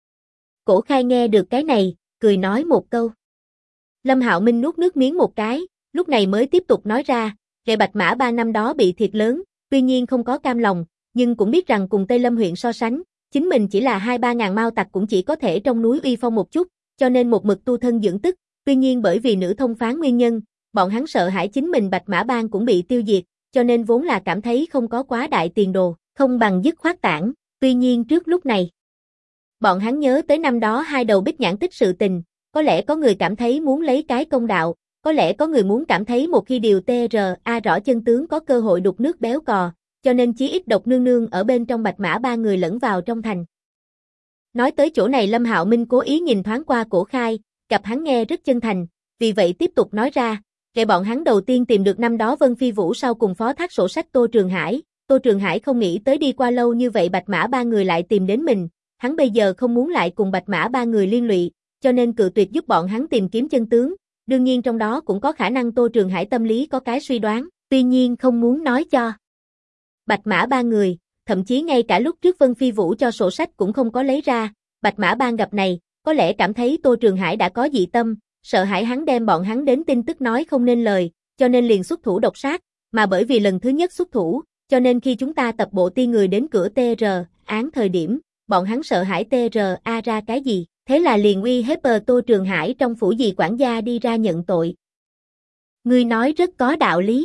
Cổ Khai nghe được cái này, cười nói một câu. Lâm Hạo Minh nuốt nước miếng một cái, lúc này mới tiếp tục nói ra, Gậy Bạch Mã 3 năm đó bị thiệt lớn, tuy nhiên không có cam lòng, nhưng cũng biết rằng cùng Tây Lâm huyện so sánh, chính mình chỉ là 2-3 ngàn mao tặc cũng chỉ có thể trong núi uy phong một chút, cho nên một mực tu thân dưỡng tức, tuy nhiên bởi vì nữ thông phán nguyên nhân, bọn hắn sợ hãi chính mình Bạch Mã Bang cũng bị tiêu diệt, cho nên vốn là cảm thấy không có quá đại tiền đồ, không bằng dứt khoát tản, tuy nhiên trước lúc này. Bọn hắn nhớ tới năm đó 2 đầu bích nhãn tích sự tình, có lẽ có người cảm thấy muốn lấy cái công đạo, có lẽ có người muốn cảm thấy một khi điều TRA rõ chân tướng có cơ hội đục nước béo cò, cho nên chí ít Độc Nương Nương ở bên trong Bạch Mã 3 người lẫn vào trong thành. Nói tới chỗ này Lâm Hạo Minh cố ý nhìn thoáng qua Cổ Khai, gặp hắn nghe rất chân thành, vì vậy tiếp tục nói ra, kể bọn hắn đầu tiên tìm được năm đó Vân Phi Vũ sau cùng phó thác sổ sách Tô Trường Hải không nghĩ tới đi qua lâu như vậy Bạch Mã 3 người lại tìm đến mình, hắn bây giờ không muốn lại cùng Bạch Mã 3 người liên lụy, cho nên cự tuyệt giúp bọn hắn tìm kiếm chân tướng, đương nhiên trong đó cũng có khả năng Tô Trường Hải tâm lý có cái suy đoán, tuy nhiên không muốn nói cho Bạch Mã 3 người, thậm chí ngay cả lúc trước Vân Phi Vũ cho sổ sách cũng không có lấy ra, Bạch Mã Bang gặp này, có lẽ cảm thấy Tô Trường Hải đã có dị tâm, sợ hãi hắn đem bọn hắn đến tin tức nói không nên lời, cho nên liền xuất thủ độc sát, mà bởi vì lần thứ nhất xuất thủ, cho nên khi chúng ta tập bộ ti người đến cửa TR án thời điểm, bọn hắn sợ hãi TRA ra cái gì, thế là liền uy hiếp Tô Trường Hải trong phủ dì quản gia đi ra nhận tội. Ngươi nói rất có đạo lý.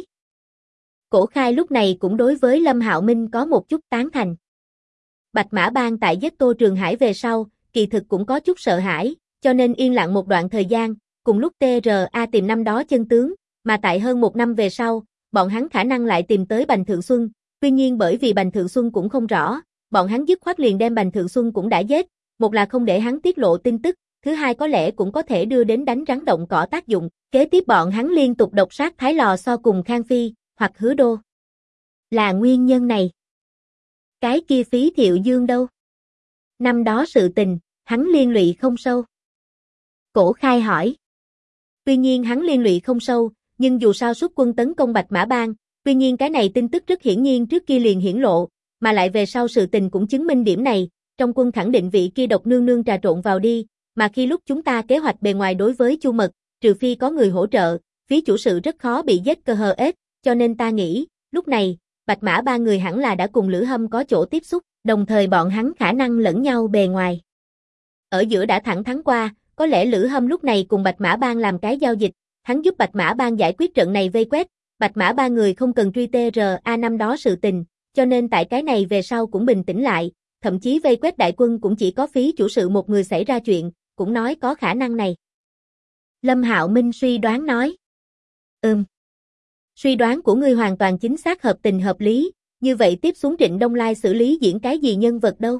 Cổ Khai lúc này cũng đối với Lâm Hạo Minh có một chút tán thành. Bạch Mã Bang tại giết Tô Trường Hải về sau, kỳ thực cũng có chút sợ hãi, cho nên yên lặng một đoạn thời gian, cùng lúc TRA tìm năm đó chân tướng, mà tại hơn 1 năm về sau, bọn hắn khả năng lại tìm tới Bành Thượng Xuân, tuy nhiên bởi vì Bành Thượng Xuân cũng không rõ, bọn hắn dứt khoát liền đem Bành Thượng Xuân cũng đã giết, một là không để hắn tiết lộ tin tức, thứ hai có lẽ cũng có thể đưa đến đánh rắn động cỏ tác dụng, kế tiếp bọn hắn liên tục độc sát Thái Lò So cùng Khang Phi, hoặc Hứa Đô. Là nguyên nhân này. Cái kia Phí Thiệu Dương đâu? Năm đó sự tình, hắn liên lụy không sâu. Cổ Khai hỏi. Tuy nhiên hắn liên lụy không sâu, nhưng dù sao xuất quân tấn công Bạch Mã Bang, tuy nhiên cái này tin tức rất hiển nhiên trước kia liền hiển lộ, mà lại về sau sự tình cũng chứng minh điểm này, trong quân khẳng định vị kia độc nương nương trà trộn vào đi, mà khi lúc chúng ta kế hoạch bề ngoài đối với Chu Mật, trừ phi có người hỗ trợ, phí chủ sự rất khó bị giết cơ hờ ết, cho nên ta nghĩ, lúc này, Bạch Mã ba người hẳn là đã cùng Lữ Hâm có chỗ tiếp xúc, đồng thời bọn hắn khả năng lẫn nhau bề ngoài. Ở giữa đã thẳng thắn qua, có lẽ Lữ Hâm lúc này cùng Bạch Mã Bang làm cái giao dịch, hắn giúp Bạch Mã Bang giải quyết trận này vây quét, Bạch Mã ba người không cần truy TRA năm đó sự tình, cho nên tại cái này về sau cũng bình tĩnh lại, thậm chí vây quét đại quân cũng chỉ có phí chủ sự một người xảy ra chuyện, cũng nói có khả năng này. Lâm Hạo Minh suy đoán nói. Suy đoán của ngươi hoàn toàn chính xác hợp tình hợp lý, như vậy tiếp xuống Trịnh Đông Lai xử lý diễn cái gì nhân vật đâu?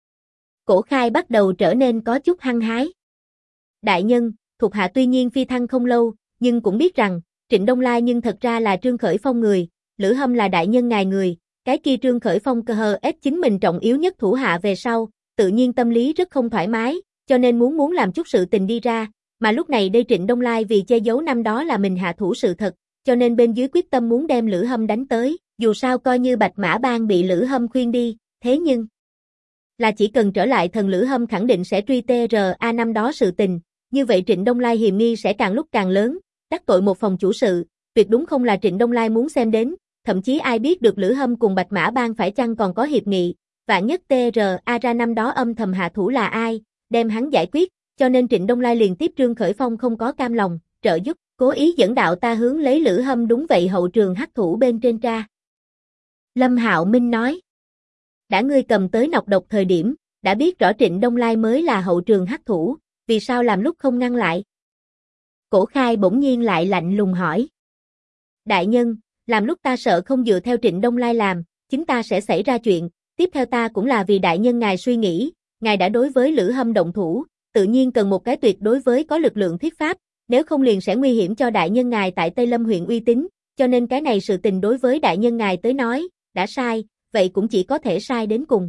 Cổ Khai bắt đầu trở nên có chút hăng hái. Đại nhân, thuộc hạ tuy nhiên phi thăng không lâu, nhưng cũng biết rằng, Trịnh Đông Lai nhưng thật ra là Trương Khởi Phong người, Lữ Hâm là đại nhân ngài người, cái kia Trương Khởi Phong cơ hờ ép chính mình trọng yếu nhất thủ hạ về sau, tự nhiên tâm lý rất không thoải mái, cho nên muốn làm chút sự tình đi ra, mà lúc này đây Trịnh Đông Lai vì che giấu năm đó là mình hạ thủ sự thật, cho nên bên dưới quyết tâm muốn đem Lữ Hâm đánh tới, dù sao coi như Bạch Mã Bang bị Lữ Hâm khuyên đi, thế nhưng là chỉ cần trở lại thần Lữ Hâm khẳng định sẽ truy TRA năm đó sự tình, như vậy Trịnh Đông Lai hiềm nghi sẽ càng lúc càng lớn, đắc tội một phòng chủ sự, tuyệt đúng không là Trịnh Đông Lai muốn xem đến, thậm chí ai biết được Lữ Hâm cùng Bạch Mã Bang phải chăng còn có hiệp nghị, vạn nhất TRA ra năm đó âm thầm hạ thủ là ai, đem hắn giải quyết, cho nên Trịnh Đông Lai liền tiếp Trương Khởi Phong không có cam lòng, trợ giúp, cố ý dẫn đạo ta hướng lấy Lữ Hâm đúng vậy hậu trường hắc thủ bên trên tra. Lâm Hạo Minh nói, đã ngươi cầm tới nọc độc thời điểm, đã biết rõ Trịnh Đông Lai mới là hậu trường hắc thủ, vì sao làm lúc không ngăn lại? Cổ Khai bỗng nhiên lại lạnh lùng hỏi. Đại nhân, làm lúc ta sợ không dựa theo Trịnh Đông Lai làm, chính ta sẽ xảy ra chuyện, tiếp theo ta cũng là vì đại nhân ngài suy nghĩ, ngài đã đối với Lữ Hâm động thủ, tự nhiên cần một cái tuyệt đối với có lực lượng thuyết pháp, nếu không liền sẽ nguy hiểm cho đại nhân ngài tại Tây Lâm huyện uy tín, cho nên cái này sự tình đối với đại nhân ngài tới nói, đã sai, vậy cũng chỉ có thể sai đến cùng.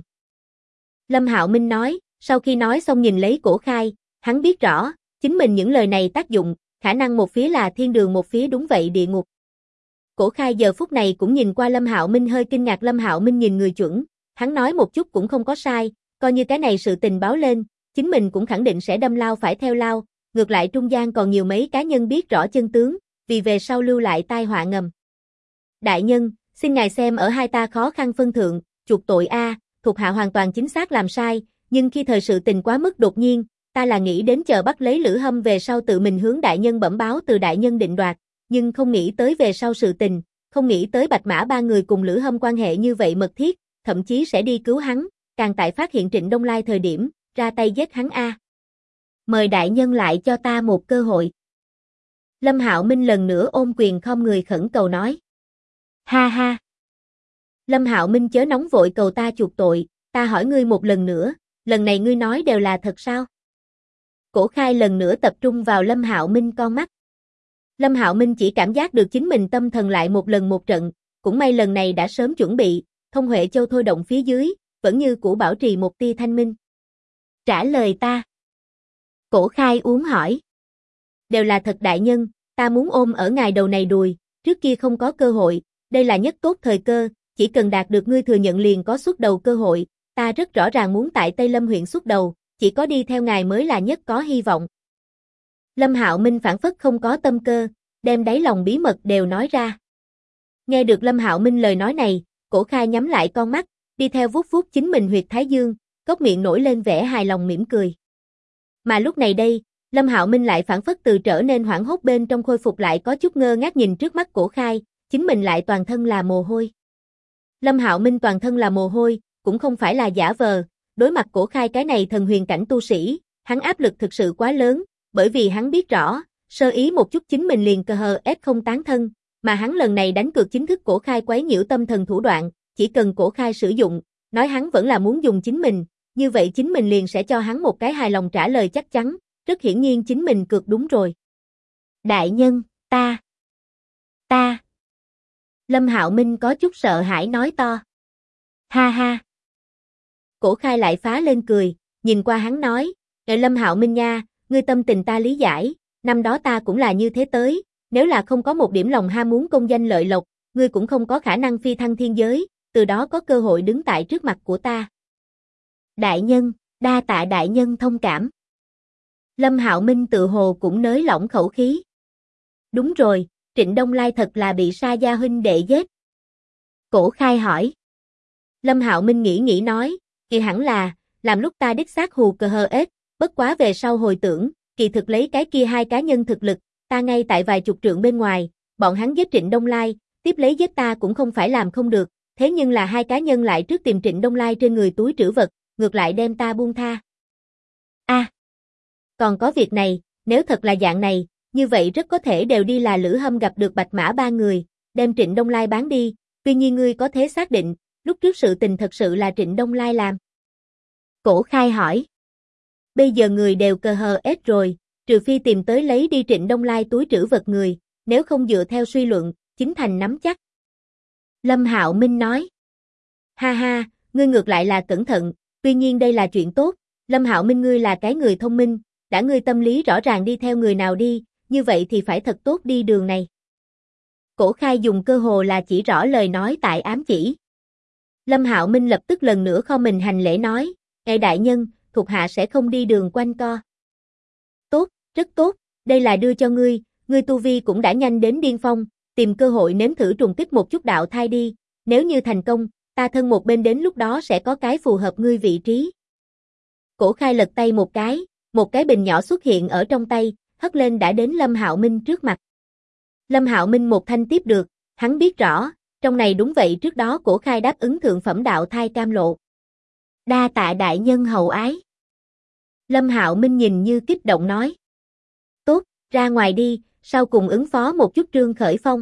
Lâm Hạo Minh nói, sau khi nói xong nhìn lấy Cổ Khai, hắn biết rõ, chính mình những lời này tác dụng, khả năng một phía là thiên đường một phía đúng vậy địa ngục. Cổ Khai giờ phút này cũng nhìn qua Lâm Hạo Minh hơi kinh ngạc. Lâm Hạo Minh nhìn người chuẩn, hắn nói một chút cũng không có sai, coi như cái này sự tình báo lên, chính mình cũng khẳng định sẽ đâm lao phải theo lao, ngược lại trung gian còn nhiều mấy cá nhân biết rõ chân tướng, vì về sau lưu lại tai họa ngầm. Đại nhân, xin ngài xem ở hai ta khó khăn phân thượng, chuộc tội a, thuộc hạ hoàn toàn chính xác làm sai, nhưng khi thời sự tình quá mức đột nhiên, ta là nghĩ đến chờ bắt lấy Lữ Hâm về sau tự mình hướng đại nhân bẩm báo từ đại nhân định đoạt, nhưng không nghĩ tới về sau sự tình, không nghĩ tới Bạch Mã ba người cùng Lữ Hâm quan hệ như vậy mật thiết, thậm chí sẽ đi cứu hắn, càng tại phát hiện Trịnh Đông Lai thời điểm, ra tay giết hắn a. Mời đại nhân lại cho ta một cơ hội. Lâm Hạo Minh lần nữa ôm quyền khom người khẩn cầu nói. Ha ha. Lâm Hạo Minh chớ nóng vội cầu ta chuộc tội, ta hỏi ngươi một lần nữa, lần này ngươi nói đều là thật sao? Cổ Khai lần nữa tập trung vào Lâm Hạo Minh con mắt. Lâm Hạo Minh chỉ cảm giác được chính mình tâm thần lại một lần một trận, cũng may lần này đã sớm chuẩn bị, Thông Huệ Châu thôi động phía dưới, vẫn như cũ bảo trì một tia thanh minh. Trả lời ta. Cổ Khai uống hỏi. Đều là thật đại nhân, ta muốn ôm ở ngài đầu này đùi, trước kia không có cơ hội, đây là nhất tốt thời cơ, chỉ cần đạt được ngươi thừa nhận liền có xuất đầu cơ hội, ta rất rõ ràng muốn tại Tây Lâm huyện xuất đầu, chỉ có đi theo ngài mới là nhất có hy vọng. Lâm Hạo Minh phản phất không có tâm cơ, đem đáy lòng bí mật đều nói ra. Nghe được Lâm Hạo Minh lời nói này, Cổ Khai nhắm lại con mắt, đi theo vuốt vuốt chính mình huyệt thái dương, cốc miệng nổi lên vẻ hài lòng mỉm cười. Mà lúc này đây, Lâm Hạo Minh lại phản phất từ trở nên hoảng hốt bên trong khôi phục lại có chút ngơ ngác nhìn trước mắt Cổ Khai, chính mình lại toàn thân là mồ hôi. Lâm Hạo Minh toàn thân là mồ hôi, cũng không phải là giả vờ, đối mặt Cổ Khai cái này thần huyền cảnh tu sĩ, hắn áp lực thực sự quá lớn, bởi vì hắn biết rõ, sơ ý một chút chính mình liền ép không tán thân, mà hắn lần này đánh cược chính thức Cổ Khai quấy nhiễu tâm thần thủ đoạn, chỉ cần Cổ Khai sử dụng, nói hắn vẫn là muốn dùng chính mình, như vậy chính mình liền sẽ cho hắn một cái hài lòng trả lời chắc chắn, rất hiển nhiên chính mình cược đúng rồi. Đại nhân, ta. Lâm Hạo Minh có chút sợ hãi nói to. Ha ha. Cổ Khai lại phá lên cười, nhìn qua hắn nói, Lâm Hạo Minh nha, ngươi tâm tình ta lý giải, năm đó ta cũng là như thế tới, nếu là không có một điểm lòng ham muốn công danh lợi lộc, ngươi cũng không có khả năng phi thăng thiên giới, từ đó có cơ hội đứng tại trước mặt của ta. Đại nhân, đa tạ đại nhân thông cảm. Lâm Hạo Minh tự hồ cũng nới lỏng khẩu khí. Đúng rồi, Trịnh Đông Lai thật là bị Sa gia huynh đệ giết. Cổ Khai hỏi. Lâm Hạo Minh nghĩ nói, kỳ hẳn là, làm lúc ta đích xác hù cờ hờ ết, bất quá về sau hồi tưởng, kỳ thực lấy cái kia hai cá nhân thực lực, ta ngay tại vài chục trượng bên ngoài, bọn hắn giết Trịnh Đông Lai, tiếp lấy giết ta cũng không phải làm không được, thế nhưng là hai cá nhân lại trước tìm Trịnh Đông Lai trên người túi trữ vật, ngược lại đem ta buông tha. Còn có việc này, nếu thật là dạng này, như vậy rất có thể đều đi là Lữ Hâm gặp được Bạch Mã ba người, đem Trịnh Đông Lai bán đi, tuy nhiên ngươi có thể xác định, lúc trước sự tình thật sự là Trịnh Đông Lai làm. Cổ Khai hỏi. Bây giờ người đều cờ hờ ết rồi, trừ phi tìm tới lấy đi Trịnh Đông Lai túi trữ vật người, nếu không dựa theo suy luận, chính thành nắm chắc. Lâm Hạo Minh nói. Ha ha, ngươi ngược lại là cẩn thận, tuy nhiên đây là chuyện tốt, Lâm Hạo Minh ngươi là cái người thông minh, đã ngươi tâm lý rõ ràng đi theo người nào đi, như vậy thì phải thật tốt đi đường này. Cổ Khai dùng cơ hồ là chỉ rõ lời nói tại ám chỉ. Lâm Hạo Minh lập tức lần nữa kho mình hành lễ nói, Ê đại nhân, thuộc hạ sẽ không đi đường quanh co. Tốt, rất tốt, đây là đưa cho ngươi tu vi cũng đã nhanh đến điên phong, tìm cơ hội nếm thử trùng kích một chút đạo thai đi, nếu như thành công, ta thân một bên đến lúc đó sẽ có cái phù hợp ngươi vị trí. Cổ Khai lật tay một cái bình nhỏ xuất hiện ở trong tay, hất lên đã đến Lâm Hạo Minh trước mặt. Lâm Hạo Minh một thanh tiếp được, hắn biết rõ, trong này đúng vậy trước đó Cổ Khai đáp ứng thượng phẩm đạo thai cam lộ. Đa tạ đại nhân hậu ái. Lâm Hạo Minh nhìn như kích động nói. Tốt, ra ngoài đi, sau cùng ứng phó một chút Trương Khởi Phong.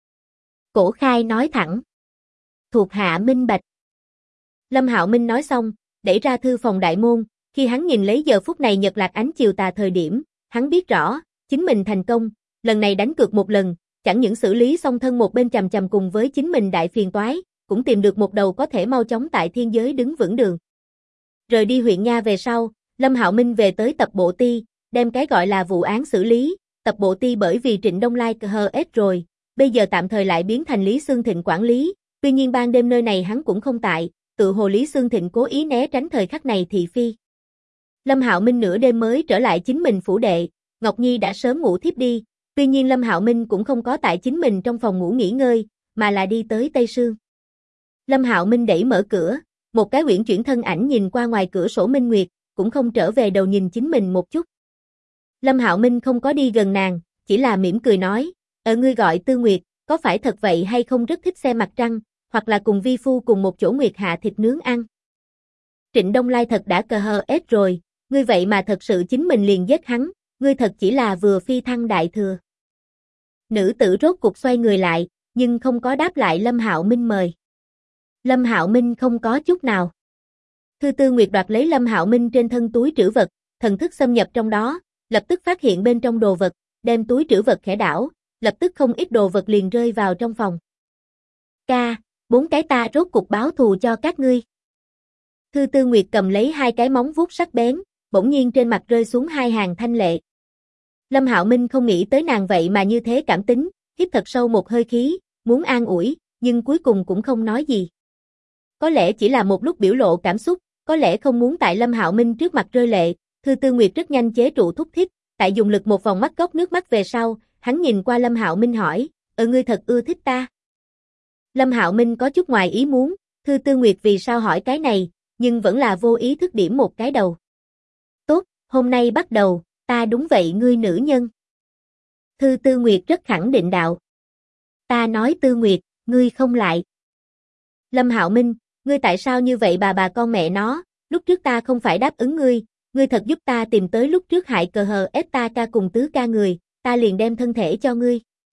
Cổ Khai nói thẳng. Thuộc hạ minh bạch. Lâm Hạo Minh nói xong, đẩy ra thư phòng đại môn, khi hắn nhìn lấy giờ phút này nhật lạc ánh chiều tà thời điểm, hắn biết rõ, chính mình thành công, lần này đánh cược một lần, chẳng những xử lý xong thân một bên chằm chằm cùng với chính mình đại phiền toái, cũng tìm được một đầu có thể mau chóng tại thiên giới đứng vững đường. Rời đi huyện Nha về sau, Lâm Hạo Minh về tới tập bộ ti, đem cái gọi là vụ án xử lý, tập bộ ti bởi vì Trịnh Đông Lai hờ ết rồi, bây giờ tạm thời lại biến thành Lý Xương Thịnh quản lý, tuy nhiên ban đêm nơi này hắn cũng không tại, tự hồ Lý Xương Thịnh cố ý né tránh thời khắc này thị phi. Lâm Hạo Minh nửa đêm mới trở lại chính mình phủ đệ, Ngọc Nhi đã sớm ngủ thiếp đi, tuy nhiên Lâm Hạo Minh cũng không có tại chính mình trong phòng ngủ nghỉ ngơi, mà là đi tới Tây Sương. Lâm Hạo Minh đẩy mở cửa, một cái uyển chuyển thân ảnh nhìn qua ngoài cửa sổ minh nguyệt, cũng không trở về đầu nhìn chính mình một chút. Lâm Hạo Minh không có đi gần nàng, chỉ là mỉm cười nói, ngươi gọi Tư Nguyệt, có phải thật vậy hay không rất thích xem mặt trăng, hoặc là cùng vi phu cùng một chỗ nguyệt hạ thịt nướng ăn. Trịnh Đông Lai thật đã cờ hờ ết rồi, ngươi vậy mà thật sự chính mình liền giết hắn, ngươi thật chỉ là vừa phi thăng đại thừa. Nữ tử rốt cuộc xoay người lại, nhưng không có đáp lại Lâm Hạo Minh mời. Lâm Hạo Minh không có chút nào. Thư Tư Nguyệt đoạt lấy Lâm Hạo Minh trên thân túi trữ vật, thần thức xâm nhập trong đó, lập tức phát hiện bên trong đồ vật, đem túi trữ vật khẽ đảo, lập tức không ít đồ vật liền rơi vào trong phòng. Ca, 4 cái ta rốt cuộc báo thù cho các ngươi. Thư Tư Nguyệt cầm lấy 2 cái móng vuốt sắc bén, bỗng nhiên trên mặt rơi xuống 2 hàng thanh lệ. Lâm Hạo Minh không nghĩ tới nàng vậy mà như thế cảm tính, hít thật sâu một hơi khí, muốn an ủi, nhưng cuối cùng cũng không nói gì. Có lẽ chỉ là một lúc biểu lộ cảm xúc, có lẽ không muốn tại Lâm Hạo Minh trước mặt rơi lệ, Thư Tư Nguyệt rất nhanh chế trụ thúc thích, tại dùng lực một vòng mắt cốc nước mắt về sau, hắn nhìn qua Lâm Hạo Minh hỏi, ngươi thật ưa thích ta? Lâm Hạo Minh có chút ngoài ý muốn, Thư Tư Nguyệt vì sao hỏi cái này, nhưng vẫn là vô ý thức điểm một cái đầu. Tốt, hôm nay bắt đầu, ta đúng vậy ngươi nữ nhân. Thư Tư Nguyệt rất khẳng định đạo. Ta nói Tư Nguyệt, ngươi không lại. Lâm Hạo Minh, ngươi tại sao như vậy bà con mẹ nó, lúc trước ta không phải đáp ứng ngươi thật giúp ta tìm tới lúc trước hại cờ hờ ép ta ca cùng tứ ca người, ta liền đem thân thể cho ngươi.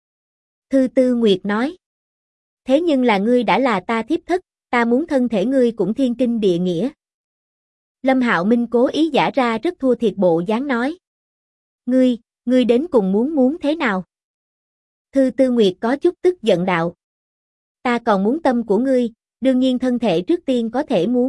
Thư Tư Nguyệt nói. Thế nhưng là ngươi đã là ta thiếp thất, ta muốn thân thể ngươi cũng thiên kinh địa nghĩa. Lâm Hạo Minh cố ý giả ra rất thua thiệt bộ dáng nói. Ngươi đến cùng muốn thế nào? Thư Tư Nguyệt có chút tức giận đạo. Ta còn muốn tâm của ngươi, đương nhiên thân thể trước tiên có thể muốn.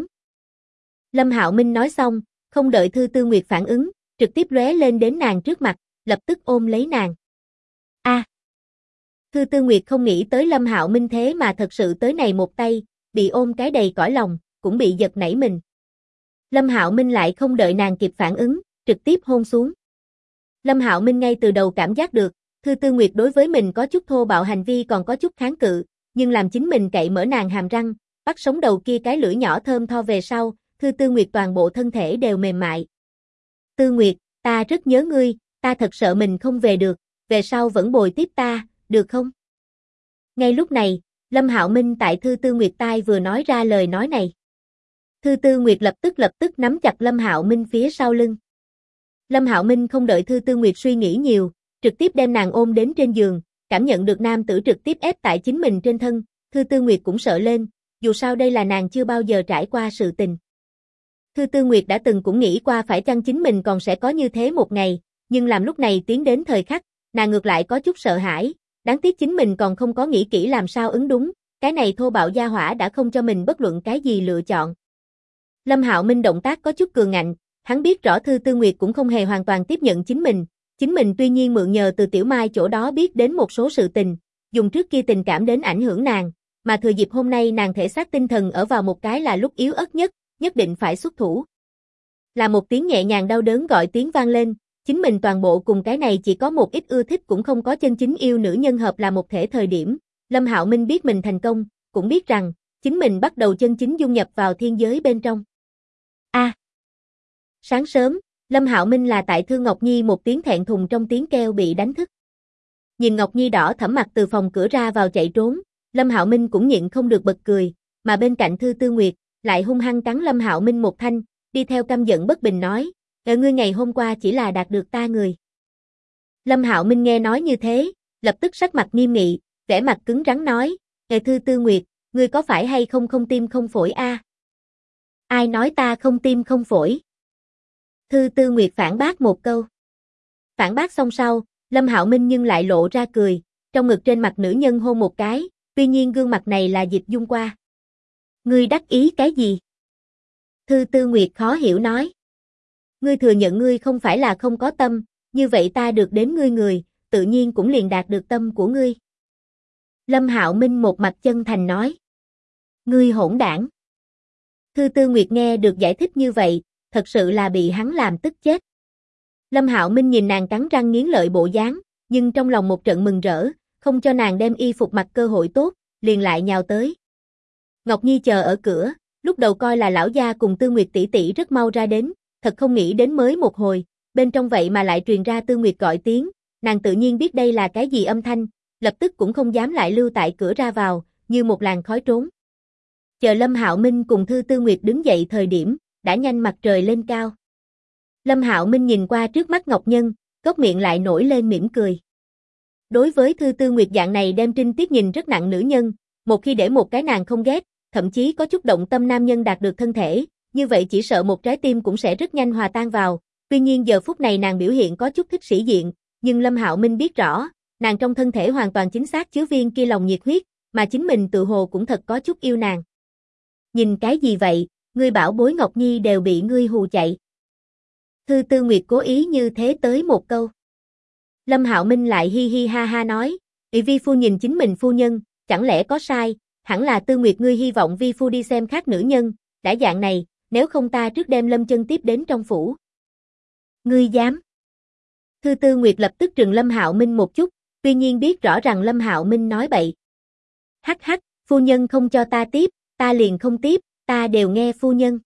Lâm Hạo Minh nói xong, không đợi Thư Tư Nguyệt phản ứng, trực tiếp lóe lên đến nàng trước mặt, lập tức ôm lấy nàng. Thư Tư Nguyệt không nghĩ tới Lâm Hạo Minh thế mà thật sự tới này một tay, bị ôm cái đầy cõi lòng, cũng bị giật nảy mình. Lâm Hạo Minh lại không đợi nàng kịp phản ứng, trực tiếp hôn xuống. Lâm Hạo Minh ngay từ đầu cảm giác được, Thư Tư Nguyệt đối với mình có chút thô bạo hành vi còn có chút kháng cự, nhưng làm chính mình cậy mở nàng hàm răng, bắt sống đầu kia cái lưỡi nhỏ thơm tho về sau, Thư Tư Nguyệt toàn bộ thân thể đều mềm mại. Tư Nguyệt, ta rất nhớ ngươi, ta thật sợ mình không về được, về sau vẫn bồi tiếp ta, được không? Ngay lúc này, Lâm Hạo Minh tại Thư Tư Nguyệt tai vừa nói ra lời nói này. Thư Tư Nguyệt lập tức nắm chặt Lâm Hạo Minh phía sau lưng. Lâm Hạo Minh không đợi Thư Tư Nguyệt suy nghĩ nhiều, trực tiếp đem nàng ôm đến trên giường, cảm nhận được nam tử trực tiếp ép tại chính mình trên thân, Thư Tư Nguyệt cũng sợ lên, dù sao đây là nàng chưa bao giờ trải qua sự tình. Thư Tư Nguyệt đã từng cũng nghĩ qua phải chăng chính mình còn sẽ có như thế một ngày, nhưng làm lúc này tiến đến thời khắc, nàng ngược lại có chút sợ hãi, đáng tiếc chính mình còn không có nghĩ kỹ làm sao ứng đúng, cái này thô bạo gia hỏa đã không cho mình bất luận cái gì lựa chọn. Lâm Hạo Minh động tác có chút cường ngạnh, hắn biết rõ Thư Tư Nguyệt cũng không hề hoàn toàn tiếp nhận chính mình tuy nhiên mượn nhờ từ Tiểu Mai chỗ đó biết đến một số sự tình, dùng trước kia tình cảm đến ảnh hưởng nàng, mà thừa dịp hôm nay nàng thể xác tinh thần ở vào một cái là lúc yếu ớt nhất định phải xuất thủ. Là một tiếng nhẹ nhàng đau đớn gọi tiếng vang lên, chính mình toàn bộ cùng cái này chỉ có một ít ưa thích cũng không có chân chính yêu nữ nhân hợp là một thể thời điểm, Lâm Hạo Minh biết mình thành công, cũng biết rằng, chính mình bắt đầu chân chính dung nhập vào thiên giới bên trong. Sáng sớm, Lâm Hạo Minh là tại Thư Ngọc Nhi một tiếng thẹn thùng trong tiếng kêu bị đánh thức. Nhìn Ngọc Nhi đỏ thẫm mặt từ phòng cửa ra vào chạy trốn, Lâm Hạo Minh cũng nhịn không được bật cười, mà bên cạnh Thư Tư Nguyệt lại hung hăng cắn Lâm Hạo Minh một thanh, đi theo căm giận bất bình nói: "Ngươi ngày hôm qua chỉ là đạt được ta người." Lâm Hạo Minh nghe nói như thế, lập tức sắc mặt nghiêm nghị, vẻ mặt cứng rắn nói: Thư Tư Nguyệt, ngươi có phải hay không không tim không phổi a?" "Ai nói ta không tim không phổi?" Thư Tư Nguyệt phản bác một câu. Phản bác xong sau, Lâm Hạo Minh nhưng lại lộ ra cười, trong ngực trên mặt nữ nhân hôn một cái, tuy nhiên gương mặt này là dịch dung qua. "Ngươi đắc ý cái gì?" Thư Tư Nguyệt khó hiểu nói. "Ngươi thừa nhận ngươi không phải là không có tâm, như vậy ta được đến ngươi người, tự nhiên cũng liền đạt được tâm của ngươi." Lâm Hạo Minh một mặt chân thành nói. "Ngươi hỗn đảng." Thư Tư Nguyệt nghe được giải thích như vậy, thật sự là bị hắn làm tức chết. Lâm Hạo Minh nhìn nàng cắn răng nghiến lợi bộ dáng, nhưng trong lòng một trận mừng rỡ, không cho nàng đem y phục mặc cơ hội tốt, liền lại nhào tới. Ngọc Nhi chờ ở cửa, lúc đầu coi là lão gia cùng Tư Nguyệt tỷ tỷ rất mau ra đến, thật không nghĩ đến mới một hồi, bên trong vậy mà lại truyền ra Tư Nguyệt gọi tiếng, nàng tự nhiên biết đây là cái gì âm thanh, lập tức cũng không dám lại lưu tại cửa ra vào, như một làn khói trốn. Chờ Lâm Hạo Minh cùng Thư Tư Nguyệt đứng dậy thời điểm, đã nhanh mặt trời lên cao. Lâm Hạo Minh nhìn qua trước mắt Ngọc Nhân, cốc miệng lại nổi lên mỉm cười. Đối với Thư Tư Nguyệt dạng này đem trinh tiết nhìn rất nặng nữ nhân, một khi để một cái nàng không ghét, thậm chí có chút động tâm nam nhân đạt được thân thể, như vậy chỉ sợ một trái tim cũng sẽ rất nhanh hòa tan vào. Tuy nhiên giờ phút này nàng biểu hiện có chút thích sĩ diện, nhưng Lâm Hạo Minh biết rõ, nàng trong thân thể hoàn toàn chính xác chứa viên kia lòng nhiệt huyết, mà chính mình tự hồ cũng thật có chút yêu nàng. "Nhìn cái gì vậy, ngươi bảo bối Ngọc Nhi đều bị ngươi hù chạy." Thư Tư Nguyệt cố ý như thế tới một câu. Lâm Hạo Minh lại hi hi ha ha nói: Vi phu nhìn chính mình phu nhân, chẳng lẽ có sai, hẳn là Tư Nguyệt ngươi hy vọng vi phu đi xem khác nữ nhân, đã dạng này, nếu không ta trước đem Lâm Chân tiếp đến trong phủ." "Ngươi dám?" Thư Tư Nguyệt lập tức trừng Lâm Hạo Minh một chút, tuy nhiên biết rõ rằng Lâm Hạo Minh nói bậy. "Hắc hắc, phu nhân không cho ta tiếp, ta liền không tiếp, ta đều nghe phu nhân."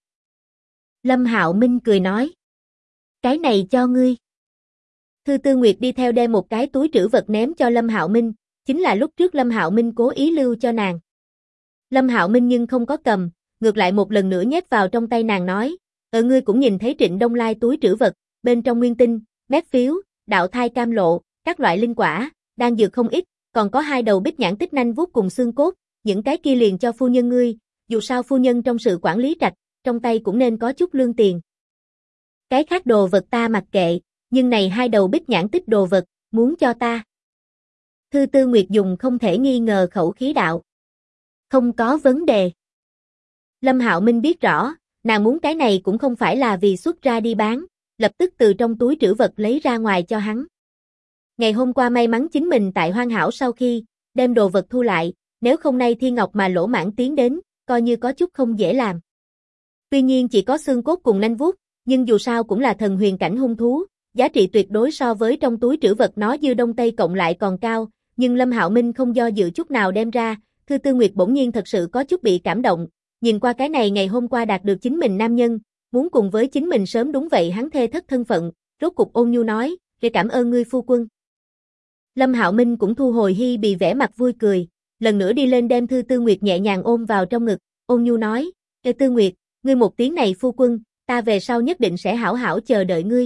Lâm Hạo Minh cười nói: "Cái này cho ngươi." Thư Tư Nguyệt đi theo đem một cái túi trữ vật ném cho Lâm Hạo Minh, chính là lúc trước Lâm Hạo Minh cố ý lưu cho nàng. Lâm Hạo Minh nhưng không có cầm, ngược lại một lần nữa nhét vào trong tay nàng nói: Ngươi cũng nhìn thấy Trịnh Đông Lai túi trữ vật, bên trong nguyên tinh, mét phiếu, đạo thai cam lộ, các loại linh quả, đan dược không ít, còn có 2 đầu bích nhãn tích nanh vuốt cùng xương cốt, những cái kia liền cho phu nhân ngươi, dù sao phu nhân trong sự quản lý trạch, trong tay cũng nên có chút lương tiền. Cái khác đồ vật ta mặc kệ, nhưng này 2 đầu bích nhãn tích đồ vật, muốn cho ta." Thư Tư Nguyệt dùng không thể nghi ngờ khẩu khí đạo: "Không có vấn đề." Lâm Hạo Minh biết rõ, nàng muốn cái này cũng không phải là vì xuất ra đi bán, lập tức từ trong túi trữ vật lấy ra ngoài cho hắn. Ngày hôm qua may mắn chính mình tại Hoan Hảo sau khi đem đồ vật thu lại, nếu không nay Thiên Ngọc mà lỗ mãng tiến đến, coi như có chút không dễ làm. Tuy nhiên chỉ có xương cốt cùng nanh vuốt, nhưng dù sao cũng là thần huyền cảnh hung thú, giá trị tuyệt đối so với trong túi trữ vật nó dư đông tây cộng lại còn cao, nhưng Lâm Hạo Minh không do dự chút nào đem ra, Thư Tư Nguyệt bỗng nhiên thật sự có chút bị cảm động, nhìn qua cái này ngày hôm qua đạt được chính mình nam nhân, muốn cùng với chính mình sớm đúng vậy hắn thê thất thân phận, rốt cục ôn nhu nói, cảm ơn ngươi phu quân. Lâm Hạo Minh cũng thu hồi hi bị vẻ mặt vui cười, lần nữa đi lên đem Thư Tư Nguyệt nhẹ nhàng ôm vào trong ngực, ôn nhu nói, Tư Nguyệt, ngươi một tiếng này phu quân, ta về sau nhất định sẽ hảo hảo chờ đợi ngươi.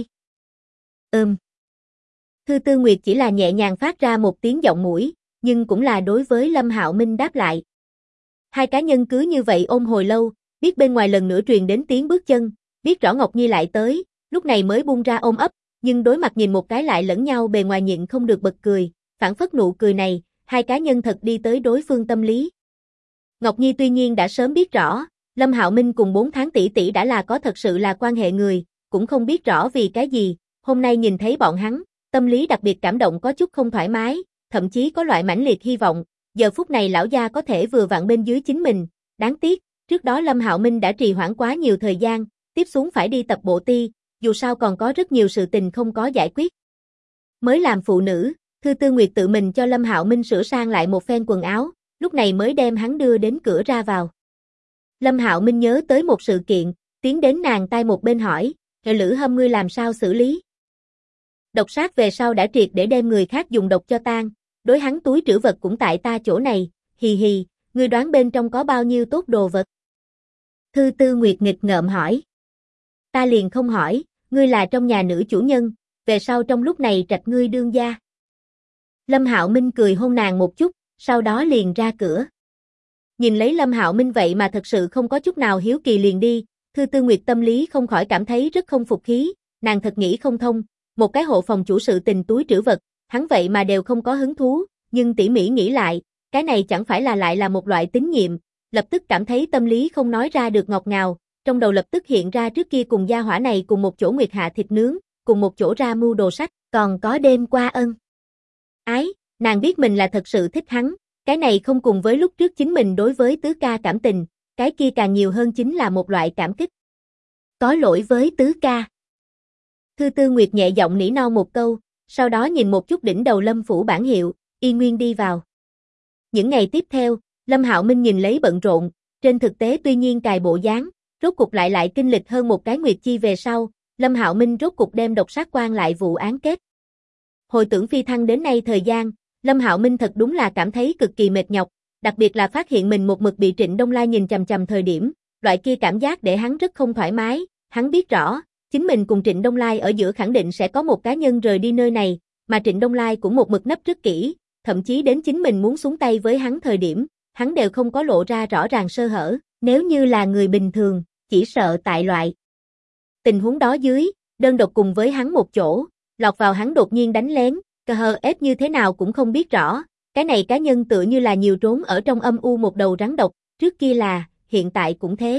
Thư Tư Nguyệt chỉ là nhẹ nhàng phát ra một tiếng giọng mũi, nhưng cũng là đối với Lâm Hạo Minh đáp lại. Hai cá nhân cứ như vậy ôm hồi lâu, biết bên ngoài lần nữa truyền đến tiếng bước chân, biết rõ Ngọc Nhi lại tới, lúc này mới buông ra ôm ấp, nhưng đối mặt nhìn một cái lại lẫn nhau bề ngoài nhịn không được bật cười, phản phất nụ cười này, hai cá nhân thật đi tới đối phương tâm lý. Ngọc Nhi tuy nhiên đã sớm biết rõ, Lâm Hạo Minh cùng 4 tháng tỷ tỷ đã là có thật sự là quan hệ người, cũng không biết rõ vì cái gì, hôm nay nhìn thấy bọn hắn, tâm lý đặc biệt cảm động có chút không thoải mái, thậm chí có loại mãnh liệt hy vọng, giờ phút này lão gia có thể vừa vặn bên dưới chính mình, đáng tiếc, trước đó Lâm Hạo Minh đã trì hoãn quá nhiều thời gian, tiếp xuống phải đi tập bộ ti, dù sao còn có rất nhiều sự tình không có giải quyết. Mới làm phụ nữ, Thư Tư Nguyệt tự mình cho Lâm Hạo Minh sửa sang lại một phen quần áo, lúc này mới đem hắn đưa đến cửa ra vào. Lâm Hạo Minh nhớ tới một sự kiện, tiến đến nàng tai một bên hỏi, Lữ Hâm ngươi làm sao xử lý? Độc sát về sau đã triệt để đem người khác dùng độc cho tan, đối hắn túi trữ vật cũng tại ta chỗ này, hì hì, ngươi đoán bên trong có bao nhiêu tốt đồ vật? Thư Tư Nguyệt nghịch ngợm hỏi. Ta liền không hỏi, ngươi là trong nhà nữ chủ nhân, về sau trong lúc này trạch ngươi đương gia. Lâm Hạo Minh cười hôn nàng một chút, sau đó liền ra cửa. Nhìn lấy Lâm Hạo Minh vậy mà thật sự không có chút nào hiếu kỳ liền đi, Thư Tư Nguyệt tâm lý không khỏi cảm thấy rất không phục khí, nàng thật nghĩ không thông, một cái hộ phòng chủ sự tình túi trữ vật, hắn vậy mà đều không có hứng thú, nhưng tỉ mỉ nghĩ lại, cái này chẳng phải là lại là một loại tín nhiệm, lập tức cảm thấy tâm lý không nói ra được ngọt ngào, trong đầu lập tức hiện ra trước kia cùng gia hỏa này cùng một chỗ Nguyệt Hạ thịt nướng, cùng một chỗ ra mưu đồ sách, còn có đêm qua ân ái, nàng biết mình là thật sự thích hắn, cái này không cùng với lúc trước chính mình đối với tứ ca cảm tình, cái kia càng nhiều hơn chính là một loại cảm kích. Có lỗi với tứ ca. Thư Tư Nguyệt nhẹ giọng nỉ non một câu, sau đó nhìn một chút đỉnh đầu Lâm phủ bản hiệu, y nguyên đi vào. Những ngày tiếp theo, Lâm Hạo Minh nhìn lấy bận rộn, trên thực tế tuy nhiên cài bộ dáng, rốt cục lại kinh lịch hơn một cái nguyệt chi về sau, Lâm Hạo Minh rốt cục đem độc sát quan lại vụ án kết. Hồi tưởng phi thăng đến nay thời gian, Lâm Hạo Minh thật đúng là cảm thấy cực kỳ mệt nhọc, đặc biệt là phát hiện mình một mực bị Trịnh Đông Lai nhìn chằm chằm thời điểm, loại kia cảm giác để hắn rất không thoải mái, hắn biết rõ, chính mình cùng Trịnh Đông Lai ở giữa khẳng định sẽ có một cá nhân rời đi nơi này, mà Trịnh Đông Lai cũng một mực nấp rất kỹ, thậm chí đến chính mình muốn xuống tay với hắn thời điểm, hắn đều không có lộ ra rõ ràng sơ hở, nếu như là người bình thường, chỉ sợ tại loại tình huống đó dưới, đơn độc cùng với hắn một chỗ, lọt vào hắn đột nhiên đánh lén, ép như thế nào cũng không biết rõ, cái này cá nhân tựa như là nhiều trốn ở trong âm u một đầu rắn độc, trước kia là, hiện tại cũng thế.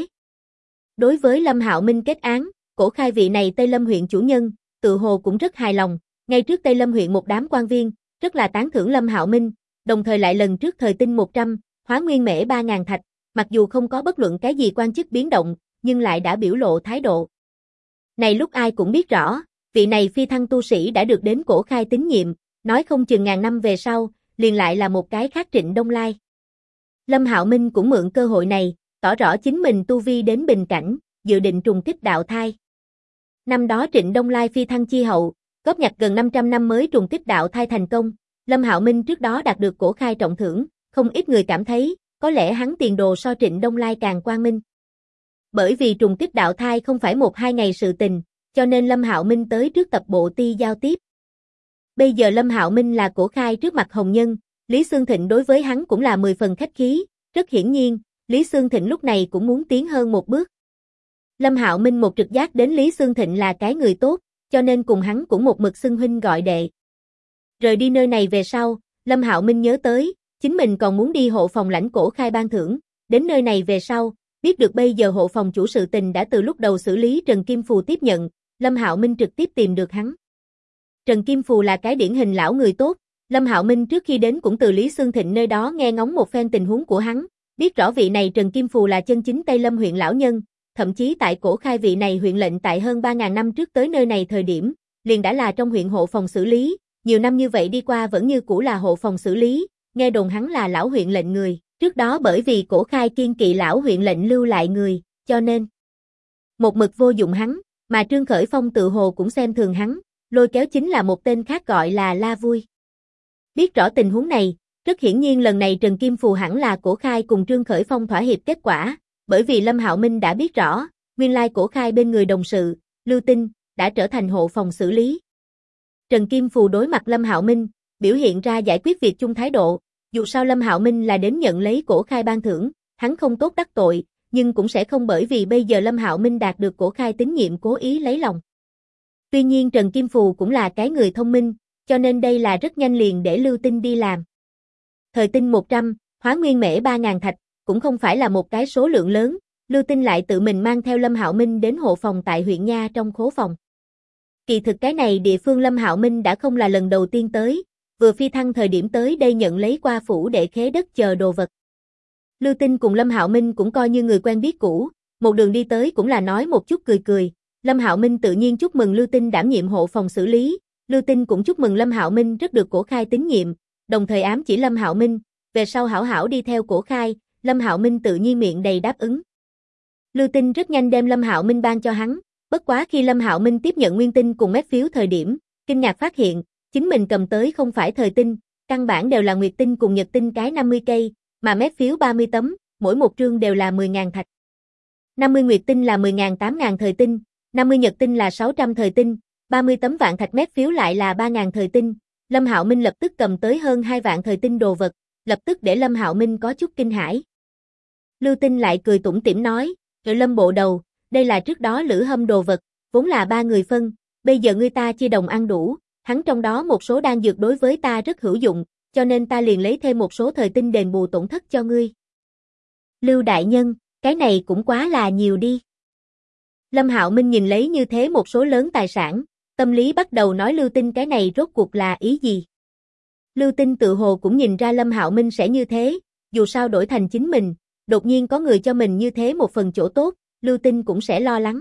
Đối với Lâm Hạo Minh kết án, Cổ Khai vị này Tây Lâm huyện chủ nhân, tự hồ cũng rất hài lòng, ngay trước Tây Lâm huyện một đám quan viên, rất là tán thưởng Lâm Hạo Minh, đồng thời lại lần trước thời tinh 100, hóa nguyên mễ 3.000 thạch, mặc dù không có bất luận cái gì quan chức biến động, nhưng lại đã biểu lộ thái độ. Này lúc ai cũng biết rõ, vị này phi thăng tu sĩ đã được đến Cổ Khai tín nhiệm, nói không chừng ngàn năm về sau, liền lại là một cái khác Trịnh Đông Lai. Lâm Hạo Minh cũng mượn cơ hội này, tỏ rõ chính mình tu vi đến bình cảnh, dự định trùng kích đạo thai. Năm đó Trịnh Đông Lai phi thăng chi hậu, góp nhặt gần 500 năm mới trùng kích đạo thai thành công, Lâm Hạo Minh trước đó đạt được Cổ Khai trọng thưởng, không ít người cảm thấy, có lẽ hắn tiền đồ so Trịnh Đông Lai càng quang minh. Bởi vì trùng kích đạo thai không phải 1-2 ngày sự tình, cho nên Lâm Hạo Minh tới trước tập bộ ti giao tiếp. Bây giờ Lâm Hạo Minh là Cổ Khai trước mặt hồng nhân, Lý Xương Thịnh đối với hắn cũng là 10 phần khách khí, rất hiển nhiên, Lý Xương Thịnh lúc này cũng muốn tiến hơn một bước. Lâm Hạo Minh một trực giác đến Lý Xương Thịnh là cái người tốt, cho nên cùng hắn cũng một mực xưng huynh gọi đệ. Rời đi nơi này về sau, Lâm Hạo Minh nhớ tới, chính mình còn muốn đi hộ phòng lãnh Cổ Khai ban thưởng, đến nơi này về sau, biết được bây giờ hộ phòng chủ sự tình đã từ lúc đầu xử lý Trần Kim Phù tiếp nhận, Lâm Hạo Minh trực tiếp tìm được hắn. Trần Kim Phù là cái điển hình lão người tốt, Lâm Hạo Minh trước khi đến cũng từ Lý Xương Thịnh nơi đó nghe ngóng một phen tình huống của hắn, Biết rõ vị này Trần Kim Phù là chân chính Tây Lâm huyện lão nhân, thậm chí tại Cổ Khai vị này huyện lệnh tại hơn 3.000 năm trước tới nơi này thời điểm, liền đã là trong huyện hộ phòng xử lý, nhiều năm như vậy đi qua vẫn như cũ là hộ phòng xử lý, nghe đồn hắn là lão huyện lệnh người, trước đó bởi vì Cổ Khai kiên kỵ lão huyện lệnh lưu lại người, cho nên một mực vô dụng hắn, mà Trương Khởi Phong tự hồ cũng xem thường hắn, lôi kéo chính là một tên khác gọi là La Vui. Biết rõ tình huống này, rất hiển nhiên lần này Trần Kim Phù hẳn là Cổ Khai cùng Trương Khởi Phong thỏa hiệp kết quả, bởi vì Lâm Hạo Minh đã biết rõ, nguyên lai Cổ Khai bên người đồng sự, Lưu Tinh, đã trở thành hộ phòng xử lý. Trần Kim Phù đối mặt Lâm Hạo Minh, biểu hiện ra giải quyết việc chung thái độ, dù sao Lâm Hạo Minh là đến nhận lấy Cổ Khai ban thưởng, hắn không tốt đắc tội, nhưng cũng sẽ không bởi vì bây giờ Lâm Hạo Minh đạt được Cổ Khai tín nhiệm cố ý lấy lòng. Tuy nhiên Trần Kim Phù cũng là cái người thông minh, cho nên đây là rất nhanh liền để Lưu Tinh đi làm. Thời tinh 100, hóa nguyên mễ 3.000 thạch, cũng không phải là một cái số lượng lớn, Lưu Tinh lại tự mình mang theo Lâm Hạo Minh đến hộ phòng tại huyện Nha trong khố phòng. Kỳ thực cái này địa phương Lâm Hạo Minh đã không là lần đầu tiên tới, vừa phi thăng thời điểm tới đây nhận lấy qua phủ để khế đất chờ đồ vật. Lưu Tinh cùng Lâm Hạo Minh cũng coi như người quen biết cũ, một đường đi tới cũng là nói một chút cười cười, Lâm Hạo Minh tự nhiên chúc mừng Lưu Tinh đảm nhiệm hộ phòng xử lý, Lưu Tinh cũng chúc mừng Lâm Hạo Minh rất được Cổ Khai tín nhiệm, đồng thời ám chỉ Lâm Hạo Minh, về sau hảo hảo đi theo Cổ Khai, Lâm Hạo Minh tự nhiên miệng đầy đáp ứng. Lưu Tinh rất nhanh đem Lâm Hạo Minh ban cho hắn, bất quá khi Lâm Hạo Minh tiếp nhận nguyên tinh cùng mét phiếu thời điểm, kinh ngạc phát hiện, chính mình cầm tới không phải thời tinh, căn bản đều là nguyệt tinh cùng nhật tinh cái 50 cây, mà mét phiếu 30 tấm, mỗi một trương đều là 10.000 thạch. 50 nguyệt tinh là 10.000 8.000 thời tinh, 50 nhật tinh là 600 thời tinh, 30 tấm vạn thạch mét phiếu lại là 3.000 thời tinh. Lâm Hạo Minh lập tức cầm tới hơn 2 vạn thời tinh đồ vật, lập tức để Lâm Hạo Minh có chút kinh hãi. Lưu Tinh lại cười tủm tỉm nói, "Rồi Lâm bộ đầu, đây là trước đó Lữ Hâm đồ vật, vốn là 3 người phân, bây giờ ngươi ta chia đồng ăn đủ, hắn trong đó một số đan dược đối với ta rất hữu dụng, cho nên ta liền lấy thêm một số thời tinh đền bù tổn thất cho ngươi." Lưu đại nhân, cái này cũng quá là nhiều đi. Lâm Hạo Minh nhìn lấy như thế một số lớn tài sản, tâm lý bắt đầu nói Lưu Tinh cái này rốt cuộc là ý gì. Lưu Tinh tự hồ cũng nhìn ra Lâm Hạo Minh sẽ như thế, dù sao đổi thành chính mình, đột nhiên có người cho mình như thế một phần chỗ tốt, Lưu Tinh cũng sẽ lo lắng.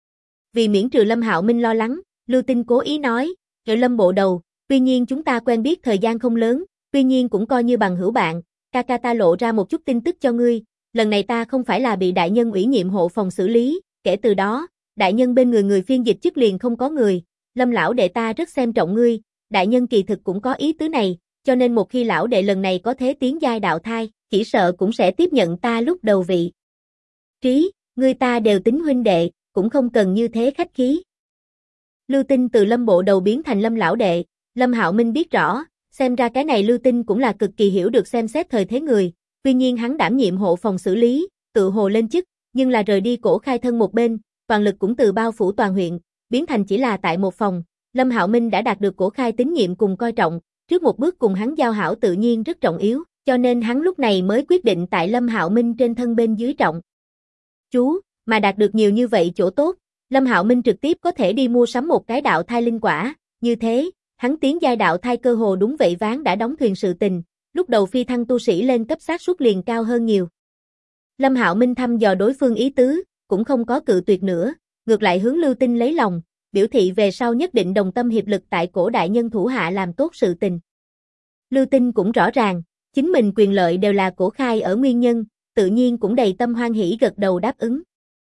Vì miễn trừ Lâm Hạo Minh lo lắng, Lưu Tinh cố ý nói, "Rồi Lâm bộ đầu, tuy nhiên chúng ta quen biết thời gian không lớn, tuy nhiên cũng coi như bằng hữu bạn, ca ca ta lộ ra một chút tin tức cho ngươi, lần này ta không phải là bị đại nhân ủy nhiệm hộ phòng xử lý, kể từ đó, đại nhân bên người người phiên dịch chức liền không có người, Lâm lão đệ ta rất xem trọng ngươi, đại nhân kỳ thực cũng có ý tứ này, cho nên một khi lão đệ lần này có thế tiến giai đạo thai, chỉ sợ cũng sẽ tiếp nhận ta lúc đầu vị trí, ngươi ta đều tính huynh đệ, cũng không cần như thế khách khí." Lưu Tinh từ Lâm bộ đầu biến thành Lâm lão đệ, Lâm Hạo Minh biết rõ, xem ra cái này Lưu Tinh cũng là cực kỳ hiểu được xem xét thời thế người, tuy nhiên hắn đảm nhiệm hộ phòng xử lý, tự hồ lên chức, nhưng là rời đi Cổ Khai thân một bên, toàn lực cũng từ bao phủ toàn huyện, biến thành chỉ là tại một phòng, Lâm Hạo Minh đã đạt được Cổ Khai tín nhiệm cùng coi trọng, trước một bước cùng hắn giao hảo tự nhiên rất trọng yếu, cho nên hắn lúc này mới quyết định tại Lâm Hạo Minh trên thân bên dưới trọng chú, mà đạt được nhiều như vậy chỗ tốt, Lâm Hạo Minh trực tiếp có thể đi mua sắm một cái đạo thai linh quả, như thế, hắn tiến giai đạo thai cơ hồ đúng vậy ván đã đóng thuyền sự tình, lúc đầu phi thăng tu sĩ lên cấp xác suất liền cao hơn nhiều. Lâm Hạo Minh thăm dò đối phương ý tứ, cũng không có cự tuyệt nữa, ngược lại hướng Lưu Tinh lấy lòng, biểu thị về sau nhất định đồng tâm hiệp lực tại Cổ đại nhân thủ hạ làm tốt sự tình. Lưu Tinh cũng rõ ràng, chính mình quyền lợi đều là Cổ Khai ở nguyên nhân, tự nhiên cũng đầy tâm hoan hỉ gật đầu đáp ứng.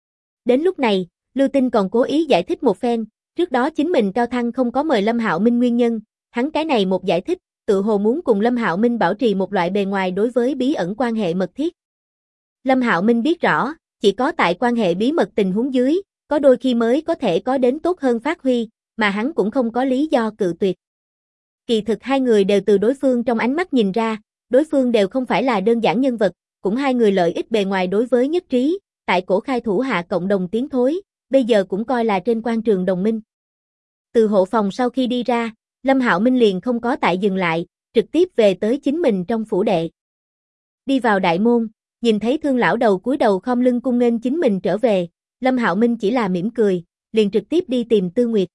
Đến lúc này, Lưu Tinh còn cố ý giải thích một phen, trước đó chính mình cao thăng không có mời Lâm Hạo Minh nguyên nhân, hắn cái này một giải thích, tự hồ muốn cùng Lâm Hạo Minh bảo trì một loại bề ngoài đối với bí ẩn quan hệ mật thiết. Lâm Hạo Minh biết rõ, chỉ có tại quan hệ bí mật tình huống dưới, có đôi khi mới có thể có đến tốt hơn phát huy, mà hắn cũng không có lý do cự tuyệt. Kỳ thực hai người đều từ đối phương trong ánh mắt nhìn ra, đối phương đều không phải là đơn giản nhân vật, cũng hai người lợi ích bề ngoài đối với nhất trí, tại Cổ Khai thủ hạ cộng đồng tiến thối, bây giờ cũng coi là trên quan trường đồng minh. Từ hộ phòng sau khi đi ra, Lâm Hạo Minh liền không có tại dừng lại, trực tiếp về tới chính mình trong phủ đệ. Đi vào đại môn, nhìn thấy Thương lão đầu cúi đầu khom lưng cung nghênh chính mình trở về, Lâm Hạo Minh chỉ là mỉm cười, liền trực tiếp đi tìm Tư Nguyệt.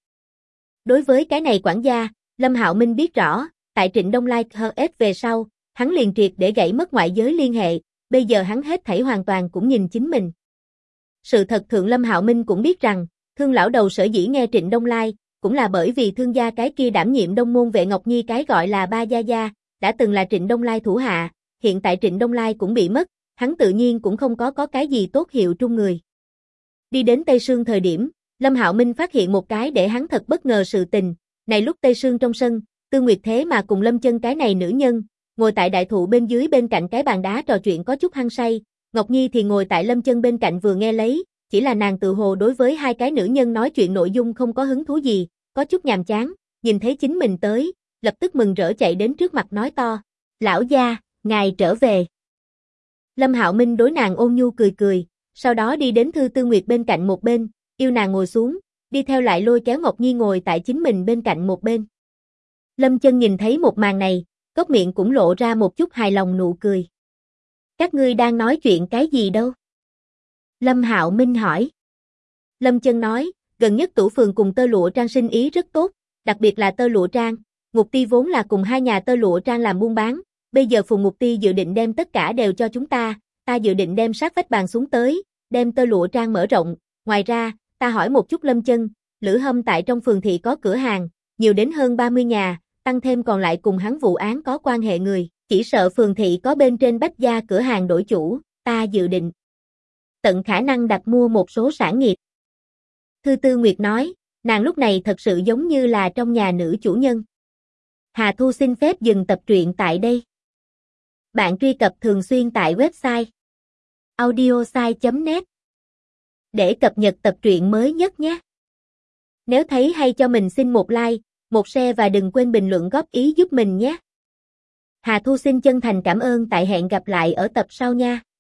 Đối với cái này quản gia, Lâm Hạo Minh biết rõ, tại Trịnh Đông Lai HS về sau, hắn liền triệt để gãy mất ngoại giới liên hệ, bây giờ hắn hết thảy hoàn toàn cũng nhìn chính mình. Sự thật Thượng Lâm Hạo Minh cũng biết rằng, Thương lão đầu sở dĩ nghe Trịnh Đông Lai, cũng là bởi vì Thương gia cái kia đảm nhiệm Đông môn vệ Ngọc Nhi cái gọi là Ba Gia Gia, đã từng là Trịnh Đông Lai thủ hạ, hiện tại Trịnh Đông Lai cũng bị mất, hắn tự nhiên cũng không có cái gì tốt hiệu trung người. Đi đến Tây Sương thời điểm, Lâm Hạo Minh phát hiện một cái để hắn thật bất ngờ sự tình, này lúc Tây Sương trong sân, Tư Nguyệt thế mà cùng Lâm Chân cái này nữ nhân, ngồi tại đại thụ bên dưới bên cạnh cái bàn đá trò chuyện có chút hăng say, Ngọc Nhi thì ngồi tại Lâm Chân bên cạnh vừa nghe lấy, chỉ là nàng tự hồ đối với hai cái nữ nhân nói chuyện nội dung không có hứng thú gì, có chút nhàm chán, nhìn thấy chính mình tới, lập tức mừng rỡ chạy đến trước mặt nói to, lão gia, ngài trở về. Lâm Hạo Minh đối nàng ôn nhu cười cười, sau đó đi đến Thư Tư Nguyệt bên cạnh một bên, yêu nàng ngồi xuống, đi theo lại lôi kéo Ngọc Nhi ngồi tại chính mình bên cạnh một bên. Lâm Chân nhìn thấy một màn này, cốc miệng cũng lộ ra một chút hài lòng nụ cười. Các ngươi đang nói chuyện cái gì đâu? Lâm Hạo Minh hỏi. Lâm Chân nói, gần nhất Tủ Phường cùng Tơ Lụa Trang sinh ý rất tốt, đặc biệt là Tơ Lụa Trang, Ngục Ti vốn là cùng hai nhà Tơ Lụa Trang làm buôn bán, bây giờ Phùng Ngục Ti dự định đem tất cả đều cho chúng ta dự định đem sát vách bàn xuống tới, đem Tơ Lụa Trang mở rộng, ngoài ra, ta hỏi một chút Lâm Chân, Lữ Hâm tại trong phường thị có cửa hàng, nhiều đến hơn 30 nhà, tăng thêm còn lại cùng hắn vụ án có quan hệ người, chỉ sợ phường thị có bên trên Bách Gia cửa hàng đổi chủ, ta dự định tận khả năng đặt mua một số sản nghiệp. Thư Tư Nguyệt nói, nàng lúc này thật sự giống như là trong nhà nữ chủ nhân. Hà Thu xin phép dừng tập truyện tại đây. Bạn truy cập thường xuyên tại website audiosai.net để cập nhật tập truyện mới nhất nhé. Nếu thấy hay cho mình xin một like, một share và đừng quên bình luận góp ý giúp mình nhé. Hà Thu xin chân thành cảm ơn, tại hẹn gặp lại ở tập sau nha.